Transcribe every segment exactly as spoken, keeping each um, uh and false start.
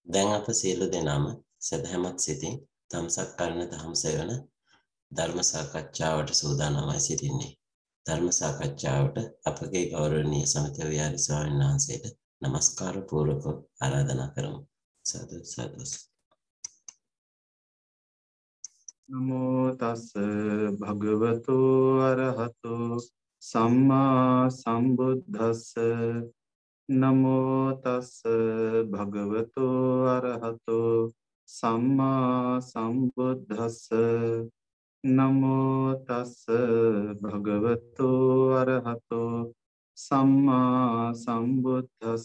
දැන් අප සියලු දෙනාම සදහැමත් සිතින් තමසක් කරන දහම් සෙවන ධර්ම සාකච්ඡාවට සූදානම්වයි සිටින්නේ. ධර්ම සාකච්ඡාවට අපගේ ගෞරවනීය සමිත විහාර ස්වාමීන් වහන්සේට নমස්කාර පූර්වක ආරාධනා කරමු. සාදු සාදු. නමෝ තස් භගවතු අරහතු සම්මා සම්බුද්දස්ස නමෝ තස් භගවතු අරහතු සම්මා සම්බුද්දස්ස නමෝ තස් භගවතු අරහතු සම්මා සම්බුද්දස්ස.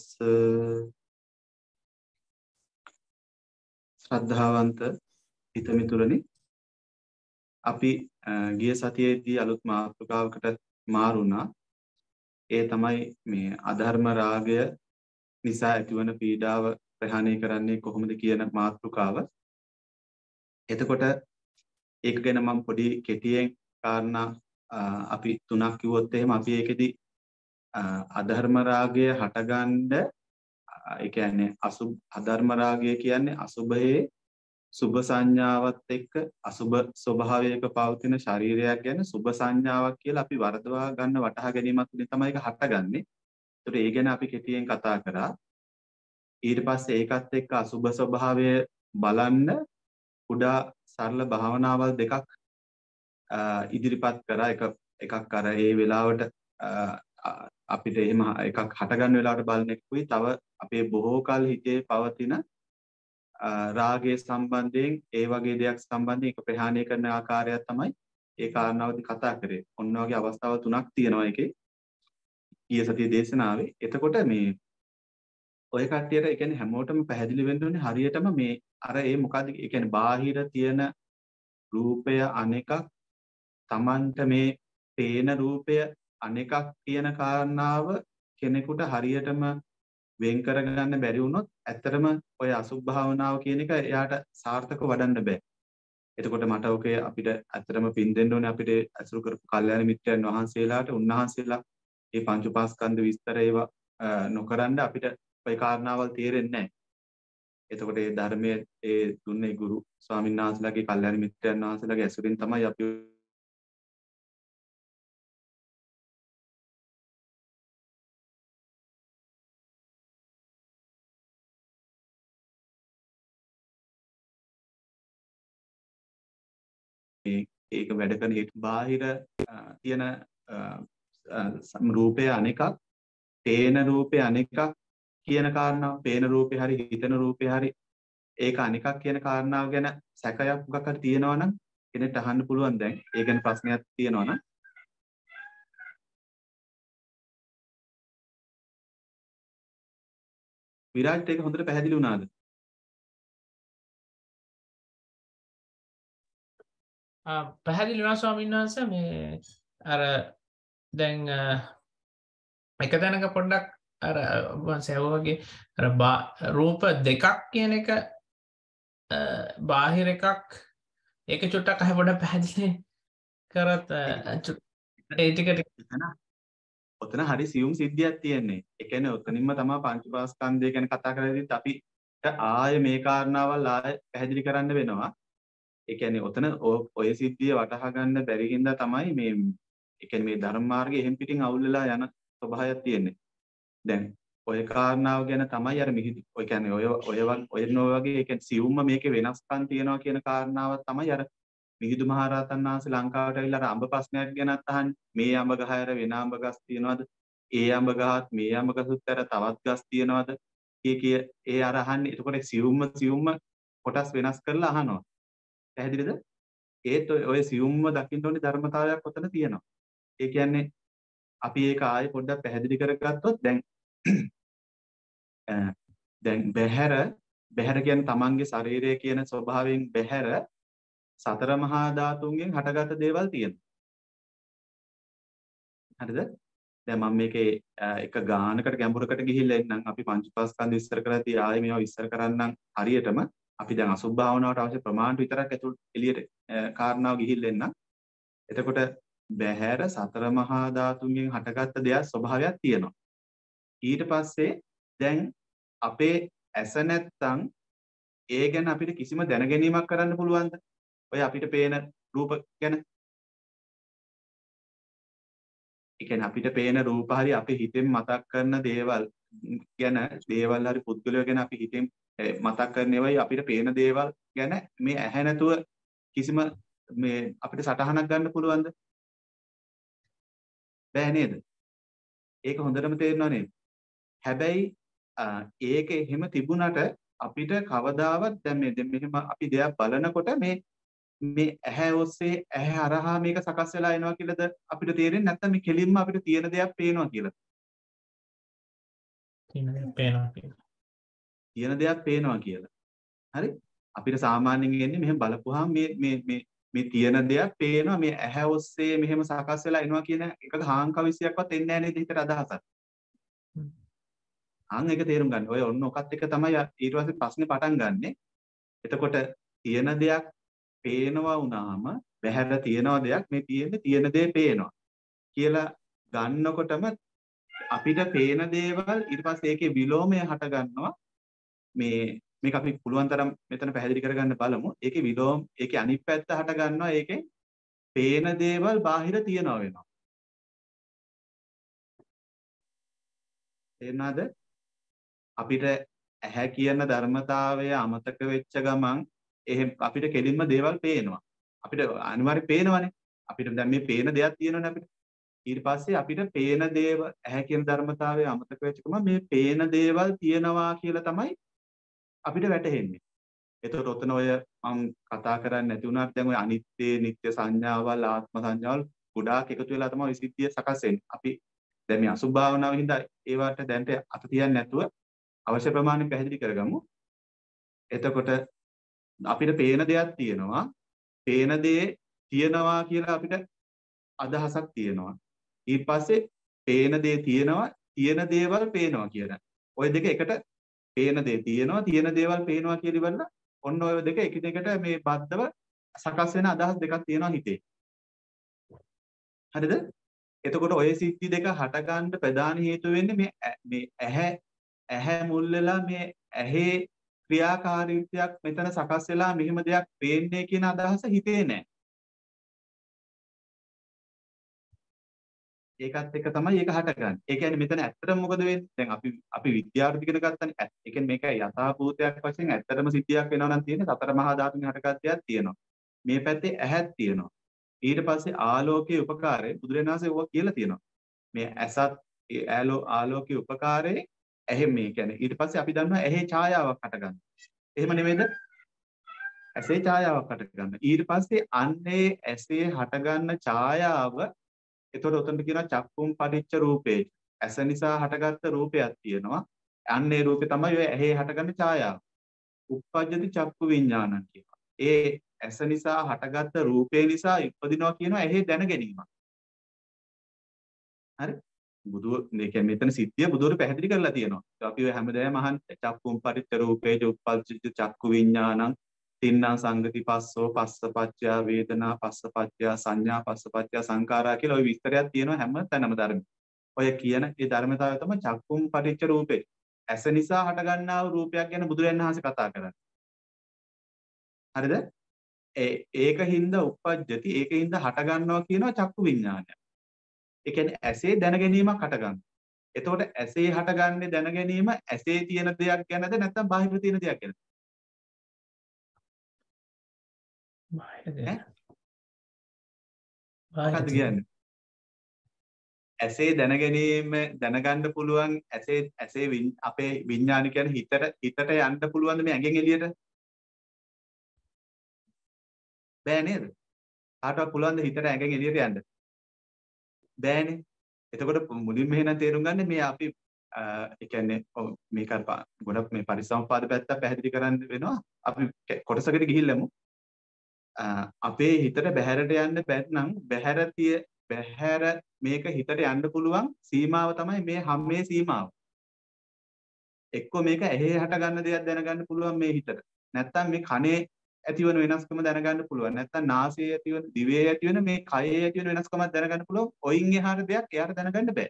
ශ්‍රද්ධාවන්ත හිතමිතුරනි, අපි ගිය සතියේදී අලුත් මාතෘකාවකට මාරුණා. ඒ තමයි මේ අධර්ම රාගය නිසා ඇතිවන පීඩාව ප්‍රහාණය කරන්නේ කොහොමද කියන මාතෘකාව. එතකොට ඒක ගැන මම පොඩි කෙටියෙන් කාරණා අපි තුනක් කිව්වොත් එහෙම අපි ඒකෙදි අධර්ම රාගය හටගන්න, ඒ කියන්නේ අසුභ අධර්ම රාගය කියන්නේ අසුභයේ සුභ සංඥාවත් එක්ක අසුභ ස්වභාවයක පවතින ශරීරයක් ගැන සුභ සංඥාවක් කියලා අපි වරදවා ගන්න වටහා ගැනීමත් තුලින් තමයි ඒක හටගන්නේ. ඒතර ඒ ගැන අපි කෙටියෙන් කතා කරා. ඊට පස්සේ ඒකත් එක්ක අසුභ ස්වභාවය බලන්න කුඩා සරල භාවනාවල් දෙකක් ඉදිරිපත් කරා. එක එකක් අර ඒ වෙලාවට අපිට එහෙම එකක් හටගන්න වෙලාවට බලන එකකුයි, තව අපේ බොහෝ කල හිතේ පවතින රාගයේ සම්බන්ධයෙන් ඒ වගේ දෙයක් සම්බන්ධයෙන් ඒක ප්‍රහාණය කරන ආකාරයක් තමයි ඒ කාරණාවදී කතා කරේ. ඔන්න වගේ අවස්ථාව තුනක් තියෙනවා ඒකේ ඊයේ සතියේ දේශනාවේ. එතකොට මේ ඔය කට්ටියට ඒ කියන්නේ හැමෝටම පැහැදිලි වෙන්න ඕනේ හරියටම මේ අර ඒ මොකද්ද ඒ කියන්නේ බාහිර තියෙන රූපය අනෙකක්, Tamanට මේ පේන රූපය අනෙකක් කියන කාරණාව කෙනෙකුට හරියටම වෙන් කරගන්න බැරි වුණොත් ඇත්තටම ඔය අසුභ භාවනාව කියන එක එයාට සාර්ථකව වඩන්න බෑ. එතකොට මට ඔකේ අපිට ඇත්තටම පින් දෙන්න ඕනේ අපිට අසුරු කරපු කල්යාණ මිත්‍රයන් වහන්සේලාට. උන්වහන්සේලා මේ පංච උපාස්කන්ධ විස්තර ඒවා නොකරනද අපිට ඔය කාරණාවල් තේරෙන්නේ නැහැ. එතකොට මේ ධර්මයේ ඒ දුන්නේ ගුරු ස්වාමීන් වහන්සේලාගේ කල්යාණ මිත්‍රයන් වහන්සේලාගේ ඇසුරින් තමයි අපි ඒක වැඩ කරන හේතු බාහිර තියෙන රූපය අනෙකක්, පේන රූපය අනෙකක් කියන කාරණාව, පේන රූපේ හරි හිතන රූපේ හරි ඒක අනෙකක් කියන කාරණාව ගැන සැකයක් මොකක් හරි තියෙනවා නම් කෙනෙක්ට අහන්න පුළුවන්. දැන් ඒ ගැන ප්‍රශ්නයක් තියෙනවා නම් විරාජ්ට ඒක හොඳට පැහැදිලි වුණාද? පැහැදිලි වෙනවා ස්වාමීන් වහන්සේ. මේ අර දැන් එක තැනක පොඩ්ඩක් අර වහන්සේ වගේ අර රූප දෙකක් කියන එක බාහිර එකක් ඒක චුට්ටක් අහ පොඩ්ඩක් පැහැදිලි කරත් ඒ ටික ඔතන හරි සියුම් සිද්ධියක් තියෙන්නේ. ඒ කියන්නේ ඔතනින්ම තමයි පංච උපාස්කන්ධය ගැන කතා කරද්දිත් අපිට ආයේ මේ කාරණාවල් ආයේ පැහැදිලි කරන්න වෙනවා. ඒ කියන්නේ ඔතන ඔය සිද්ධිය වටහා ගන්න බැරි හින්දා තමයි මේ ඒ කියන්නේ මේ ධර්ම මාර්ගයේ එහෙම් පිටින් අවුල් වෙලා යන ස්වභාවයක් තියෙන්නේ. දැන් ඔය කාරණාව ගැන තමයි අර මිහිදු ඔය කියන්නේ ඔය ඔය ඔය වගේ ඒ කියන්නේ සියුම්ම මේකේ වෙනස්කම් තියෙනවා කියන කාරණාව තමයි අර මිහිදු මහරහතන් වහන්සේ ලංකාවට ඇවිල්ලා අර අඹ ප්‍රශ්නයක් ගැනත් අහන්නේ. මේ අඹ ගහ ඇර වෙන අඹ ගස් තියනවද? ඒ අඹ ගහත් මේ අඹ ගසුත් ඇර තවත් ගස් තියනවද? කිය කිය ඒ අර අහන්නේ. එතකොට සියුම්ම සියුම්ම කොටස් වෙනස් කරලා අහනවා. පැහැදිලිද? ඒත් ඔය සියුම්ම දකින්න ඕනේ ධර්මතාවයක් ඔතන තියෙනවා. ඒ කියන්නේ අපි ඒක ආයේ පොඩ්ඩක් පැහැදිලි කරගත්තොත් දැන් දැන් බහැර බහැර කියන්නේ තමන්ගේ ශරීරය කියන ස්වභාවයෙන් බහැර සතර මහා ධාතුන්ගෙන් හටගත් දේවල් තියෙනවා. හරිද? දැන් මම මේකේ එක ගානකට ගැඹුරකට ගිහිල්ලා එන්නම්. අපි පංච උපාස්කන්ධ විස්තර කරලාදී ආයේ මේවා විස්තර කරන්නම් හරියටම. අපි දැන් අසුභ භාවනාවට අවශ්‍ය ප්‍රමාණයට විතරක් ඇතුළට එළියට කාරණාව ගිහිල්ලා එන්නම්. එතකොට බහැර සතර මහා ධාතුන්ගෙන් හටගත් දෙයක් ස්වභාවයක් තියෙනවා. ඊට පස්සේ දැන් අපේ ඇස නැත්තම් ඒ ගැන අපිට කිසිම දැනගැනීමක් කරන්න පුළුවන්ද? ඔය අපිට පේන රූප ගැන. ඒ කියන්නේ අපිට පේන රූප හරි අපි හිතෙන් මතක් කරන දේවල් ගැන දේවල් හරි පුද්ගලයෝ ගැන අපි හිතෙන් මතක් කරන ඒවායි අපිට පේන දේවල් ගැන මේ ඇහැ නැතුව කිසිම මේ අපිට සටහනක් ගන්න පුළුවන්ද? බෑ නේද? ඒක හොඳටම තේරෙනව නේද? හැබැයි ඒක එහෙම තිබුණට අපිට කවදාවත් දැන් මේ දැන් මෙහෙම අපි දෙයක් බලනකොට මේ මේ ඇහැ ඔස්සේ ඇහැ හරහා මේක සකස් වෙලා එනවා කියලාද අපිට තේරෙන්නේ නැත්නම් මේ කෙලින්ම අපිට තියෙන දෙයක් පේනවා කියලා. තියෙන දෙයක් පේනවා කියලා. තියෙන දෙයක් පේනවා කියලා. හරි? අපිට සාමාන්‍යයෙන් එන්නේ මෙහෙම බලපුවාම මේ මේ මේ මේ තියෙන දෙයක් පේනවා මේ ඇහැ ඔස්සේ මෙහෙම සකස් වෙලා එනවා කියන එකක හාංකවිසියක්වත් එන්නේ නැහැ නේද හිතට අදහසක්. අන් එක තේරුම් ගන්න. ඔය ඔන්න ඔකත් එක තමයි ඊට පස්සේ ප්‍රශ්නේ පටන් ගන්නෙ. එතකොට තියෙන දෙයක් පේනවා වුණාම බහැර තියෙනවා දෙයක් මේ තියෙන්නේ තියෙන දේ පේනවා කියලා ගන්නකොටම අපිට පේන දේවල් ඊට පස්සේ ඒකේ විලෝමය හට ගන්නවා. මේ මේක අපි පුළුවන් තරම් මෙතන පැහැදිලි කරගන්න බලමු. ඒකේ විලෝම ඒකේ අනිත් පැත්ත හට ගන්නවා. ඒකේ පේන දේවල් බාහිර තියනවා වෙනවා. තේරෙනවද? අපිට ඇහැ කියන ධර්මතාවය අමතක වෙච්ච ගමන් එහෙම අපිට කෙලින්ම දේවල් පේනවා. අපිට අනිවාර්යයෙන් පේනවනේ. අපිට දැන් මේ පේන දෙයක් තියෙනවනේ අපිට. ඊට පස්සේ අපිට පේන දේව ඇහැ කියන ධර්මතාවය අමතක වෙච්ච ගමන් මේ පේන දේවල් තියෙනවා කියලා තමයි අපිට වැටහෙන්නේ. එතකොට ඔතන ඔය මම කතා කරන්නේ නැති වුණාට දැන් ඔය අනිත්‍ය, නිට්ටය සංඥාවල්, ආත්ම සංඥාවල් ගොඩාක් එකතු වෙලා තමයි ඔය සිද්ධිය සකස් වෙන්නේ. අපි දැන් මේ අසුභ භාවනාව හින්දා ඒවට දැන්ට අත තියන්නේ නැතුව අවශ්‍ය ප්‍රමාණය පැහැදිලි කරගමු. එතකොට අපිට පේන දෙයක් තියෙනවා. පේන දේ තියෙනවා කියලා අපිට අදහසක් තියෙනවා. ඊට පස්සේ පේන දේ තියෙනවා, තියෙන දේවල් පේනවා කියලා. ওই දෙක එකට පේන දේ තියෙනවා, තියෙන දේවල් පේනවා කියලා ඉවරලා ඔන්න ඔය දෙක එකිනෙකට මේ බද්ධව සකස් වෙන අදහස් දෙකක් තියෙනවා හිතේ. හරිද? එතකොට ඔය සිද්ධි දෙක හටගන්න ප්‍රධාන හේතුව වෙන්නේ මේ මේ ඇහැ ඇහැ මුල් වෙලා මේ ඇහි ක්‍රියාකාරීත්වයක් මෙතන සකස් වෙලා මෙහෙම දෙයක් පේන්නේ කියන අදහස හිතේ නැහැ. ඒකත් එක තමයි ඒක හටගන්නේ. ඒ කියන්නේ මෙතන ඇත්තටම මොකද වෙන්නේ? දැන් අපි අපි විද්‍යාර්ථී කෙනෙක් ගත්තනේ. ඒ කියන්නේ මේක යථාභූතයක් වශයෙන් ඇත්තටම සිද්ධියක් වෙනවා නම් තියෙන්නේ සතර මහා ධාතුන් හටගත් දෙයක් තියෙනවා. මේ පැත්තේ ඇහක් තියෙනවා. ඊට පස්සේ ආලෝකයේ උපකාරය බුදුරජාණන් වහන්සේ ඕවා කියලා තියෙනවා. මේ ඇසත් ආලෝ ආලෝකයේ උපකාරයේ ඇහි මේ කියන්නේ ඊට පස්සේ අපි දන්නවා ඇහි ඡායාවක් හටගන්නවා. එහෙම නෙමෙයිද? ඇසේ ඡායාවක් හටගන්නවා. ඊට පස්සේ අන්නේ ඇසේ හටගන්න ඡායාව එතකොට උතන්ට කියනවා චක්කුම් පටිච්ච රූපේ. ඇස නිසා හටගත්ත රූපයක් තියෙනවා. අන්නේ රූපේ තමයි ඔය ඇහි හටගන්න ඡායාව. උප්පජ්ජති චක්කු විඥානං කියනවා. ඒ ඇස නිසා හටගත්ත රූපේ නිසා ඉපදිනවා කියනවා ඇහි දැන ගැනීම. හරි? බුදු මේ කියන්නේ මෙතන සිද්ධිය බුදුර පැහැදිලි කරලා තියෙනවා. අපි ඔය හැමදාම අහන්නේ චක්කුම් පටිච්ච රූපේ උප්පජ්ජති චක්කු විඥානං තින්නා සංගති පස්සෝ පස්සපච්චය වේදනා පස්සපච්චය සංඥා පස්සපච්චය සංඛාරා කියලා ওই විස්තරයක් තියෙනවා හැම තැනම ධර්මෙ. ඔය කියන ඒ ධර්මතාවය තමයි චක්කුම් පටිච්ච රූපේ. ඇස නිසා හටගන්නා වූ රූපයක් ගැන බුදුරජාණන් වහන්සේ කතා කරන්නේ. හරිද? ඒ ඒකින්ද උප්පජ්ජති ඒකින්ද හටගන්නවා කියනවා චක්කු විඥානය. ඒ කියන්නේ ඇසේ දැන ගැනීමක් හටගන්නවා. එතකොට ඇසේ හටගන්නේ දැන ගැනීම ඇසේ තියෙන දෙයක් ගැනද නැත්නම් බාහිර තියෙන දෙයක් ගැනද? මොකක්ද කියන්නේ? ඇසේ දැන ගැනීම දැනගන්න පුළුවන් ඇසේ ඇසේ අපේ විඥාන කියන්නේ හිතට හිතට යන්න පුළුවන් මේ ඇඟෙන් එළියට? බෑ නේද? කාටවත් පුළුවන්ද හිතට ඇඟෙන් එළියට යන්න? බෑනේ. එතකොට මුලින්ම එහෙනම් තේරුම් ගන්න මේ අපි ඒ කියන්නේ මේක ගොඩක් මේ පරිසම්පාද පැත්ත පැහැදිලි කරන්න වෙනවා. අපි කොටසකට ගිහිල්ලාමු. අපේ හිතට බහැරට යන්න බැත්නම් බහැර තිය බහැර මේක හිතට යන්න පුළුවන් සීමාව තමයි මේ හැමේ සීමාව. එක්කෝ මේක ඇහි හට ගන්න දෙයක් දැනගන්න පුළුවන් මේ හිතට. නැත්තම් මේ කනේ ඇතිවන වෙනස්කම දැනගන්න පුළුවන්. නැත්තම් නාසයේ ඇතිවන, දිවේ ඇතිවන, මේ කයේ ඇතිවන වෙනස්කමක් දැනගන්න පුළුවන්. ඔයින් එහාට දෙයක් එයාට දැනගන්න බෑ.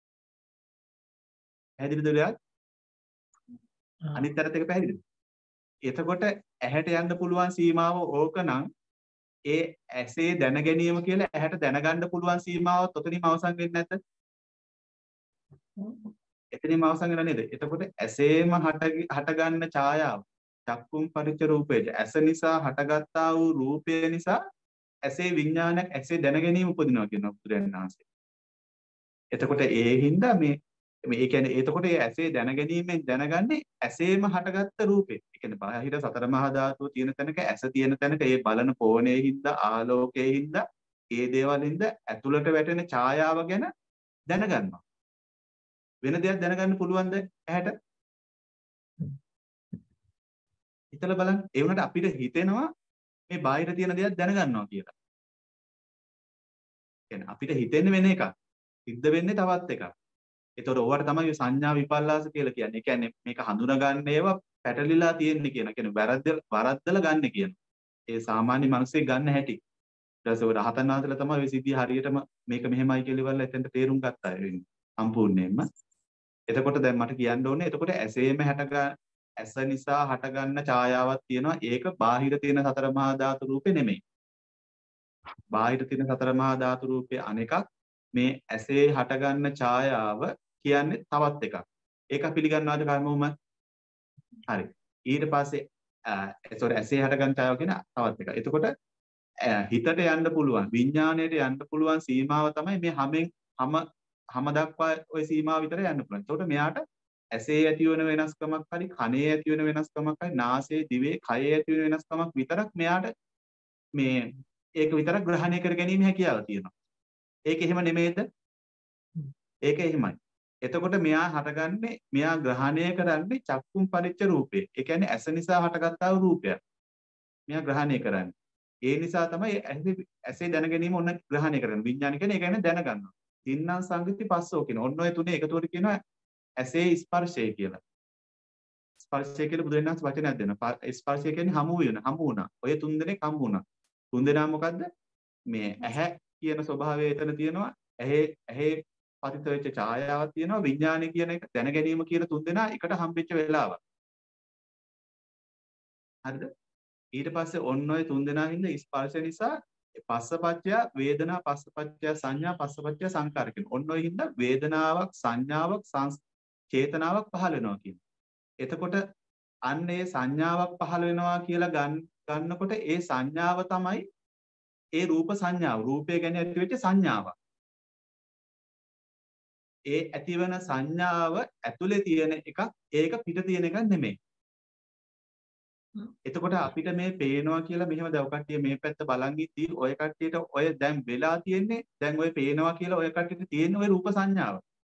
පැහැදිලිද ඔයාලට? අනිත් තරත් එක පැහැදිලිද? එතකොට ඇහැට යන්න පුළුවන් සීමාව ඕකනම් ඒ ඇසේ දැන ගැනීම කියලා ඇහැට දැනගන්න පුළුවන් සීමාවත් ඔතනින්ම අවසන් වෙන්නේ නැද්ද? එතනින්ම අවසන් වෙලා නේද? එතකොට ඇසේම හට හටගන්න ඡායාව චක්කුම් පරිච්ඡ රූපේද ඇස නිසා හටගත්තා වූ රූපය නිසා ඇසේ විඥානයක් ඇසේ දැන ගැනීම උපදිනවා කියනවා බුදුරජාණන් වහන්සේ. එතකොට ඒ හින්දා මේ මේ ඒ කියන්නේ එතකොට ඒ ඇසේ දැන ගැනීමෙන් දැනගන්නේ ඇසේම හටගත්ත රූපේ. ඒ කියන්නේ බාහිර සතර මහා ධාතුව තියෙන තැනක ඇස තියෙන තැනක ඒ බලන කෝණයේ හින්දා ආලෝකයේ හින්දා ඒ දේවල් හින්දා ඇතුළට වැටෙන ඡායාව ගැන දැනගන්නවා. වෙන දෙයක් දැනගන්න පුළුවන්ද ඇහැට? හිතලා බලන්න. ඒ වුණාට අපිට හිතෙනවා මේ බාහිර තියෙන දේක් දැනගන්නවා කියලා. කියන්නේ අපිට හිතෙන්නේ වෙන එකක්. සිද්ධ වෙන්නේ තවත් එකක්. ඒතකොට ඕවට තමයි සංඥා විපල්ලාස කියලා කියන්නේ. ඒ කියන්නේ මේක හඳුනගන්න ඒවා පැටලිලා තියෙන්නේ කියන. කියන්නේ වැරද්ද වරද්දලා ගන්න කියන. ඒ සාමාන්‍ය මිනිස්සේ ගන්න හැටි. ඊට පස්සේ ඔය රහතන් වහන්සේලා තමයි ඔය සිද්ධිය හරියටම මේක මෙහෙමයි කියලා ඉවරලා එතෙන්ට තේරුම් ගත්තා වෙන්නේ. සම්පූර්ණයෙන්ම. එතකොට දැන් මට කියන්න ඕනේ එතකොට ඇසේම හැටගන්න ඇස නිසා හටගන්න ඡායාවක් තියෙනවා. ඒක බාහිර තියෙන සතර මහා ධාතු රූපේ නෙමෙයි. බාහිර තියෙන සතර මහා ධාතු රූපේ අනෙකක්. මේ ඇසේ හටගන්න ඡායාව කියන්නේ තවත් එකක්. ඒක පිළිගන්නවාද කර්මෝම? හරි. ඊට පස්සේ සෝරි ඇසේ හටගන්න ඡායාව කියන තවත් එකක්. එතකොට හිතට යන්න පුළුවන් විඥාණයට යන්න පුළුවන් සීමාව තමයි මේ හැමෙන් හැම හැම දක්වා ওই සීමාව විතර යන්න පුළුවන්. එතකොට මෙයාට ඇසේ ඇති වෙන වෙනස්කමක් හරි කනේ ඇති වෙන වෙනස්කමක් හරි නාසයේ දිවේ කයේ ඇති වෙන වෙනස්කමක් විතරක් මෙයාට මේ ඒක විතරක් ග්‍රහණය කර ගැනීම හැකියාව තියෙනවා. ඒක එහෙම නෙමෙයිද? ඒක එහෙමයි. එතකොට මෙයා හටගන්නේ මෙයා ග්‍රහණය කරන්නේ චක්කුම් පරිච්ඡ රූපේ. ඒ කියන්නේ ඇස නිසා හටගත්තා වූ රූපයක්. මෙයා ග්‍රහණය කරන්නේ. ඒ නිසා තමයි ඇසේ දැන ගැනීම ඔන්න ග්‍රහණය කරන්නේ. විඥාන කියන්නේ ඒ කියන්නේ දැනගන්නවා. තින්නම් සංගති පස්සෝ කියන. ඔන්න ඔය තුනේ එකතුවට කියනවා ඇසේ ස්පර්ශය කියලා. ස්පර්ශය කියලා බුදුරජාණන් වහන්සේ වචනයක් දෙනවා. ස්පර්ශය කියන්නේ හමු වෙන, හමු වුණා. ඔය තුන් දෙනෙක් හමු වුණා. තුන් දෙනා මොකද්ද? මේ ඇහැ කියන ස්වභාවය එතන තියෙනවා. ඇහි ඇහි පතිත වෙච්ච ඡායාවක් තියෙනවා. විඥානය කියන එක දැන ගැනීම කියන තුන් දෙනා එකට හම්බෙච්ච වෙලාවක්. හරිද? ඊට පස්සේ ඔන්න ඔය තුන් දෙනා හින්දා ස්පර්ශ නිසා පස්සපච්චය වේදනා පස්සපච්චය සංඥා පස්සපච්චය සංකාර කියන. ඔන්න ඔය හින්දා වේදනාවක් සංඥාවක් චේතනාවක් පහළ වෙනවා කියන. එතකොට අන්න ඒ සංඥාවක් පහළ වෙනවා කියලා ගන්න ගන්නකොට ඒ සංඥාව තමයි ඒ රූප සංඥාව. රූපය ගැන ඇති වෙච්ච සංඥාව. ඒ ඇතිවන සංඥාව ඇතුලේ තියෙන එකක් ඒක පිට තියෙන එකක් නෙමෙයි. එතකොට අපිට මේ පේනවා කියලා මෙහෙම දව කට්ටිය මේ පැත්ත බලන් ඉද්දී ඔය කට්ටියට ඔය දැන් වෙලා තියෙන්නේ දැන් ඔය පේනවා කියලා ඔය කට්ටියට තියෙන ඔය රූප සංඥාව.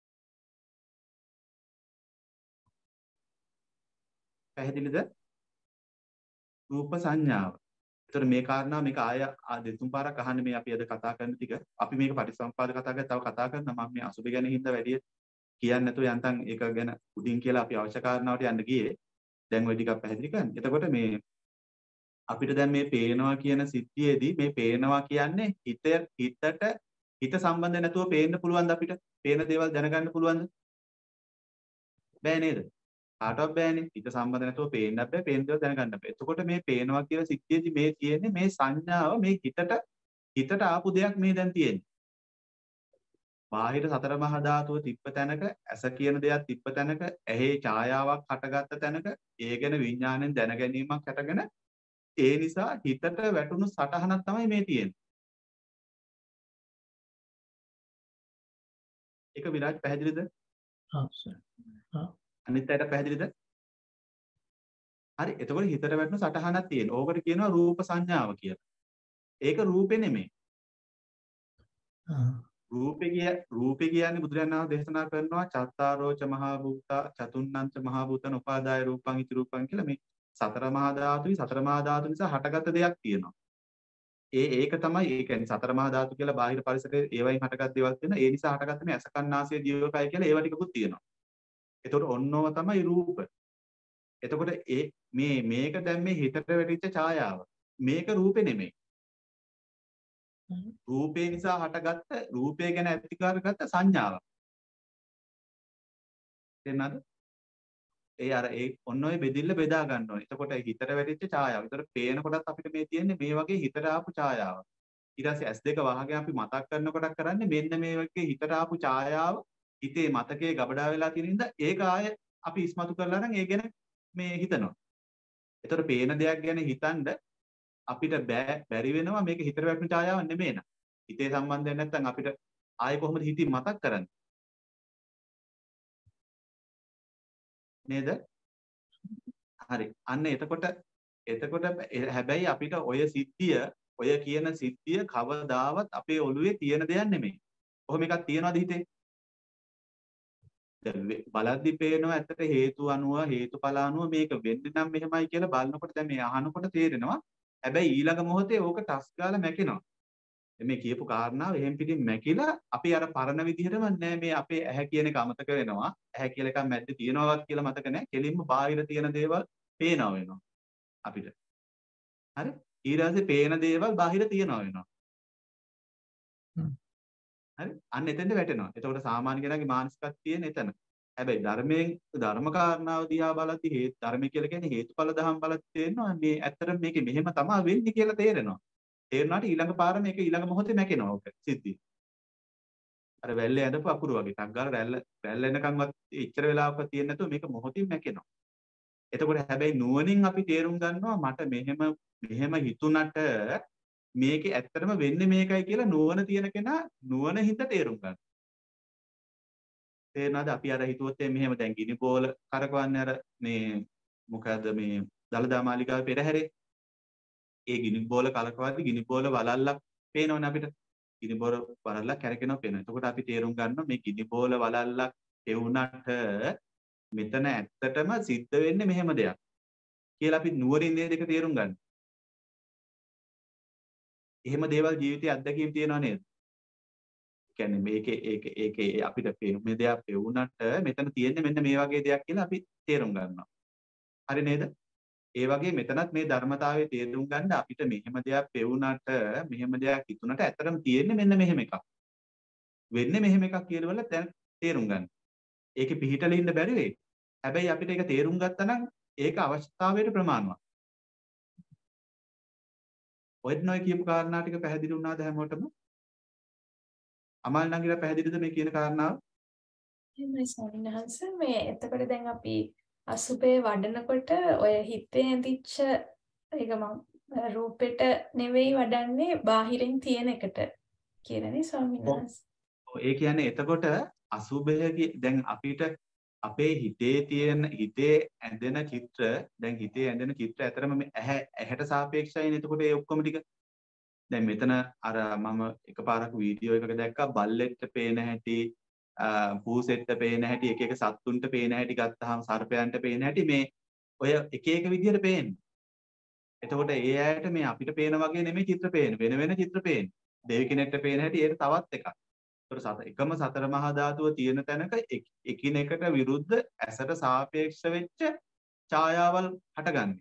පැහැදිලිද? රූප සංඥාව. ඒතර මේ කාරණා මේක ආය දෙතුන් පාරක් අහන්නේ මේ අපි අද කතා කරන ටික. අපි මේක පටිසම්පාද කතා කරලා තව කතා කරනවා. මම මේ අසුබ ගැන හින්දා වැඩි කියන්නේ නැතුව යන්තම් ඒක ගැන උඩින් කියලා අපි අවශ්‍ය කාරණාවට යන්න ගියේ. දැන් ওই ටිකක් පැහැදිලි කරන්න. එතකොට මේ අපිට දැන් මේ පේනවා කියන සිද්ධියේදී මේ පේනවා කියන්නේ හිත හිතට හිත සම්බන්ධ නැතුව පේන්න පුළුවන්ද අපිට? පේන දේවල් දැනගන්න පුළුවන්ද? බෑ නේද? කාටවත් බෑනේ. හිත සම්බන්ධ නැතුව පේන්නත් බෑ, පේන දේවල් දැනගන්න බෑ. එතකොට මේ පේනවා කියලා සිද්ධියේදී මේ තියෙන්නේ මේ සංඥාව මේ හිතට හිතට ආපු දෙයක් මේ දැන් තියෙන්නේ. බාහිර සතර මහා ධාතුව තිබ්බ තැනක ඇස කියන දෙයක් තිබ්බ තැනක ඇහි ඡායාවක් හටගත්ත තැනක ඒ ගැන විඥාණයෙන් දැන ගැනීමක් හටගෙන ඒ නිසා හිතට වැටුණු සටහනක් තමයි මේ තියෙන්නේ. ඒක විරාජ් පැහැදිලිද? ඔව් සර්. ඔව්. අනිත් අයට පැහැදිලිද? හරි. එතකොට හිතට වැටුණු සටහනක් තියෙනවා. ඕකට කියනවා රූප සංඥාව කියලා. ඒක රූපේ නෙමෙයි. රූපේ කිය රූපේ කියන්නේ බුදුරජාණන් වහන්සේ දේශනා කරනවා චත්තාරෝච මහා භූතා චතුන්නංච මහා භූතන උපාදාය රූපං ඉති රූපං කියලා මේ සතර මහා ධාතුයි සතර මහා ධාතු නිසා හටගත් දෙයක් තියෙනවා. ඒ ඒක තමයි ඒ කියන්නේ සතර මහා ධාතු කියලා බාහිර පරිසරයේ ඒවයින් හටගත් දේවල් තියෙනවා. ඒ නිසා හටගත්ත මේ ඇස කන් නාසය දිවකය කියලා ඒවා ටිකකුත් තියෙනවා. එතකොට ඔන්නෝව තමයි රූප. එතකොට ඒ මේ මේක දැන් මේ හිතට වැටිච්ච ඡායාව. මේක රූපේ නෙමෙයි. රූපේ නිසා හටගත්ත රූපය ගැන ඇති කරගත්ත සංඥාවක්. තේරුණාද? ඒ අර ඒ ඔන්න ඔය බෙදිල්ල බෙදා ගන්න ඕනේ. එතකොට හිතට වැටිච්ච ඡායාව. ඒතර පේන කොටත් අපිට මේ තියෙන්නේ මේ වගේ හිතට ආපු ඡායාව. ඊට පස්සේ ඇස් දෙක වහගෙන අපි මතක් කරනකොට කරන්නේ මෙන්න මේ වගේ හිතට ආපු ඡායාව හිතේ මතකයේ ගබඩා වෙලා තියෙන හින්දා ඒක ආය අපි ඉස්මතු කරලා නම් ඒ ගැන මේ හිතනවා. ඒතර පේන දෙයක් ගැන හිතනද අපිට බැරි වෙනවා මේක හිතට වැටෙන ඡායාවක් නෙමෙයි නා. හිතේ සම්බන්ධයක් නැත්නම් අපිට ආයෙ කොහොමද හිතින් මතක් කරන්නේ? නේද? හරි. අන්න එතකොට එතකොට හැබැයි අපිට ඔය සිද්ධිය ඔය කියන සිද්ධිය කවදාවත් අපේ ඔළුවේ තියෙන දෙයක් නෙමෙයි. කොහොම එකක් තියනවාද හිතේ? දැන් බලද්දි පේනවා ඇත්තට හේතු අනුව හේතුඵල අනුව මේක වෙන්නේ නම් මෙහෙමයි කියලා බලනකොට දැන් මේ අහනකොට තේරෙනවා. හැබැයි ඊළඟ මොහොතේ ඕක ටස් ගාලා මැකෙනවා. මේ කියපු කාරණාව එහෙම් පිටින් මැකිලා අපි අර පරණ විදිහටම නෑ මේ අපේ ඇහැ කියන එක අමතක වෙනවා. ඇහැ කියලා එකක් මැද්දේ තියනවාවත් කියලා මතක නෑ. කෙලින්ම බාහිර තියෙන දේවල් පේනවා වෙනවා අපිට. හරි? ඊළඟට පේන දේවල් බාහිර තියනවා වෙනවා. හරි? අන්න එතෙන්ද වැටෙනවා. එතකොට සාමාන්‍ය කෙනාගේ මානසිකත්වය තියෙන එතන. හැබැයි ධර්මයෙන් ධර්ම කාරණාව දිහා බලද්දි හේතු ධර්ම කියලා කියන්නේ හේතුඵල දහම් බලද්දි තේරෙනවා මේ ඇත්තටම මේකේ මෙහෙම තමයි වෙන්නේ කියලා තේරෙනවා. තේරුණාට ඊළඟ පාර මේක ඊළඟ මොහොතේ මැකෙනවා ඔක සිද්ධි. අර වැල්ලේ ඇඳපු අකුරු වගේ ටක් ගාලා රැල්ල රැල්ල එනකන්වත් ඉච්චර වෙලාවක තියෙන්නේ නැතුව මේක මොහොතින් මැකෙනවා. එතකොට හැබැයි නුවණින් අපි තේරුම් ගන්නවා මට මෙහෙම මෙහෙම හිතුණට මේකේ ඇත්තටම වෙන්නේ මේකයි කියලා නුවණ තියෙන කෙනා නුවණ හිත තේරුම් ගන්නවා. තේරෙනවද? අපි අර හිතුවොත් මෙහෙම දැන් ගිනි බෝල කරකවන්නේ අර මේ මොකද්ද මේ දලදා මාලිගාවේ පෙරහැරේ ඒ ගිනි බෝල කලකවද්දි ගිනි බෝල වලල්ලක් පේනවනේ අපිට. ගිනි බෝල වලල්ලක් කැරකෙනවා පේනවා. එතකොට අපි තේරුම් ගන්නවා මේ ගිනි බෝල වලල්ලක් එවුනට මෙතන ඇත්තටම සිද්ධ වෙන්නේ මෙහෙම දෙයක් කියලා අපි නුවරින් මේ දෙක තේරුම් ගන්න. එහෙම දේවල් ජීවිතයේ අත්දැකීම් තියෙනව නේද? කියන්නේ මේකේ ඒක ඒකේ අපිට මේ දෙයක් පෙවුනට මෙතන තියෙන්නේ මෙන්න මේ වගේ දෙයක් කියලා අපි තේරුම් ගන්නවා. හරි නේද? ඒ වගේ මෙතනත් මේ ධර්මතාවයේ තේරුම් ගන්න අපිට මෙහෙම දෙයක් පෙවුනට මෙහෙම දෙයක් හිතුනට ඇත්තටම තියෙන්නේ මෙන්න මෙහෙම එකක්. වෙන්නේ මෙහෙම එකක් කියලා වල දැන් තේරුම් ගන්න. ඒකේ පිහිටලා ඉන්න බැරි වෙයි. හැබැයි අපිට ඒක තේරුම් ගත්තා නම් ඒක අවශ්‍යතාවයට ප්‍රමාණවත්. ඔය නොයි කියපු කාරණා ටික පැහැදිලි වුණාද හැමෝටම? අමල් නංගිලා පැහැදිලිද මේ කියන කාරණාව? එහෙමයි ස්වාමීන් වහන්සේ මේ එතකොට දැන් අපි අසුබේ වඩනකොට ඔය හිතේ ඇඳිච්ච ඒක මම රූපෙට නෙවෙයි වඩන්නේ බාහිරින් තියෙන එකට කියලානේ ස්වාමීන් වහන්සේ. ඔව් ඒ කියන්නේ එතකොට අසුබය දැන් අපිට අපේ හිතේ තියෙන හිතේ ඇඳෙන චිත්‍ර දැන් හිතේ ඇඳෙන චිත්‍ර ඇතරම මේ ඇහැ ඇහැට සාපේක්ෂයිනේ එතකොට ඒ ඔක්කොම ටික දැන් මෙතන අර මම එකපාරක් වීඩියෝ එකක දැක්කා බල්ලෙක්ට පේන හැටි පූසෙට්ට පේන හැටි එක එක සත්තුන්ට පේන හැටි ගත්තාම සර්පයන්ට පේන හැටි මේ ඔය එක එක විදියට පේන්නේ. එතකොට ඒ ඇයට මේ අපිට පේන වගේ නෙමෙයි චිත්‍ර පේන්නේ. වෙන වෙන චිත්‍ර පේන්නේ. දෙවි කෙනෙක්ට පේන හැටි ඒක තවත් එකක්. ඒතර සත එකම සතර මහා ධාතුව තියෙන තැනක එකිනෙකට විරුද්ධ ඇසට සාපේක්ෂ වෙච්ච ඡායාවල් හටගන්නේ.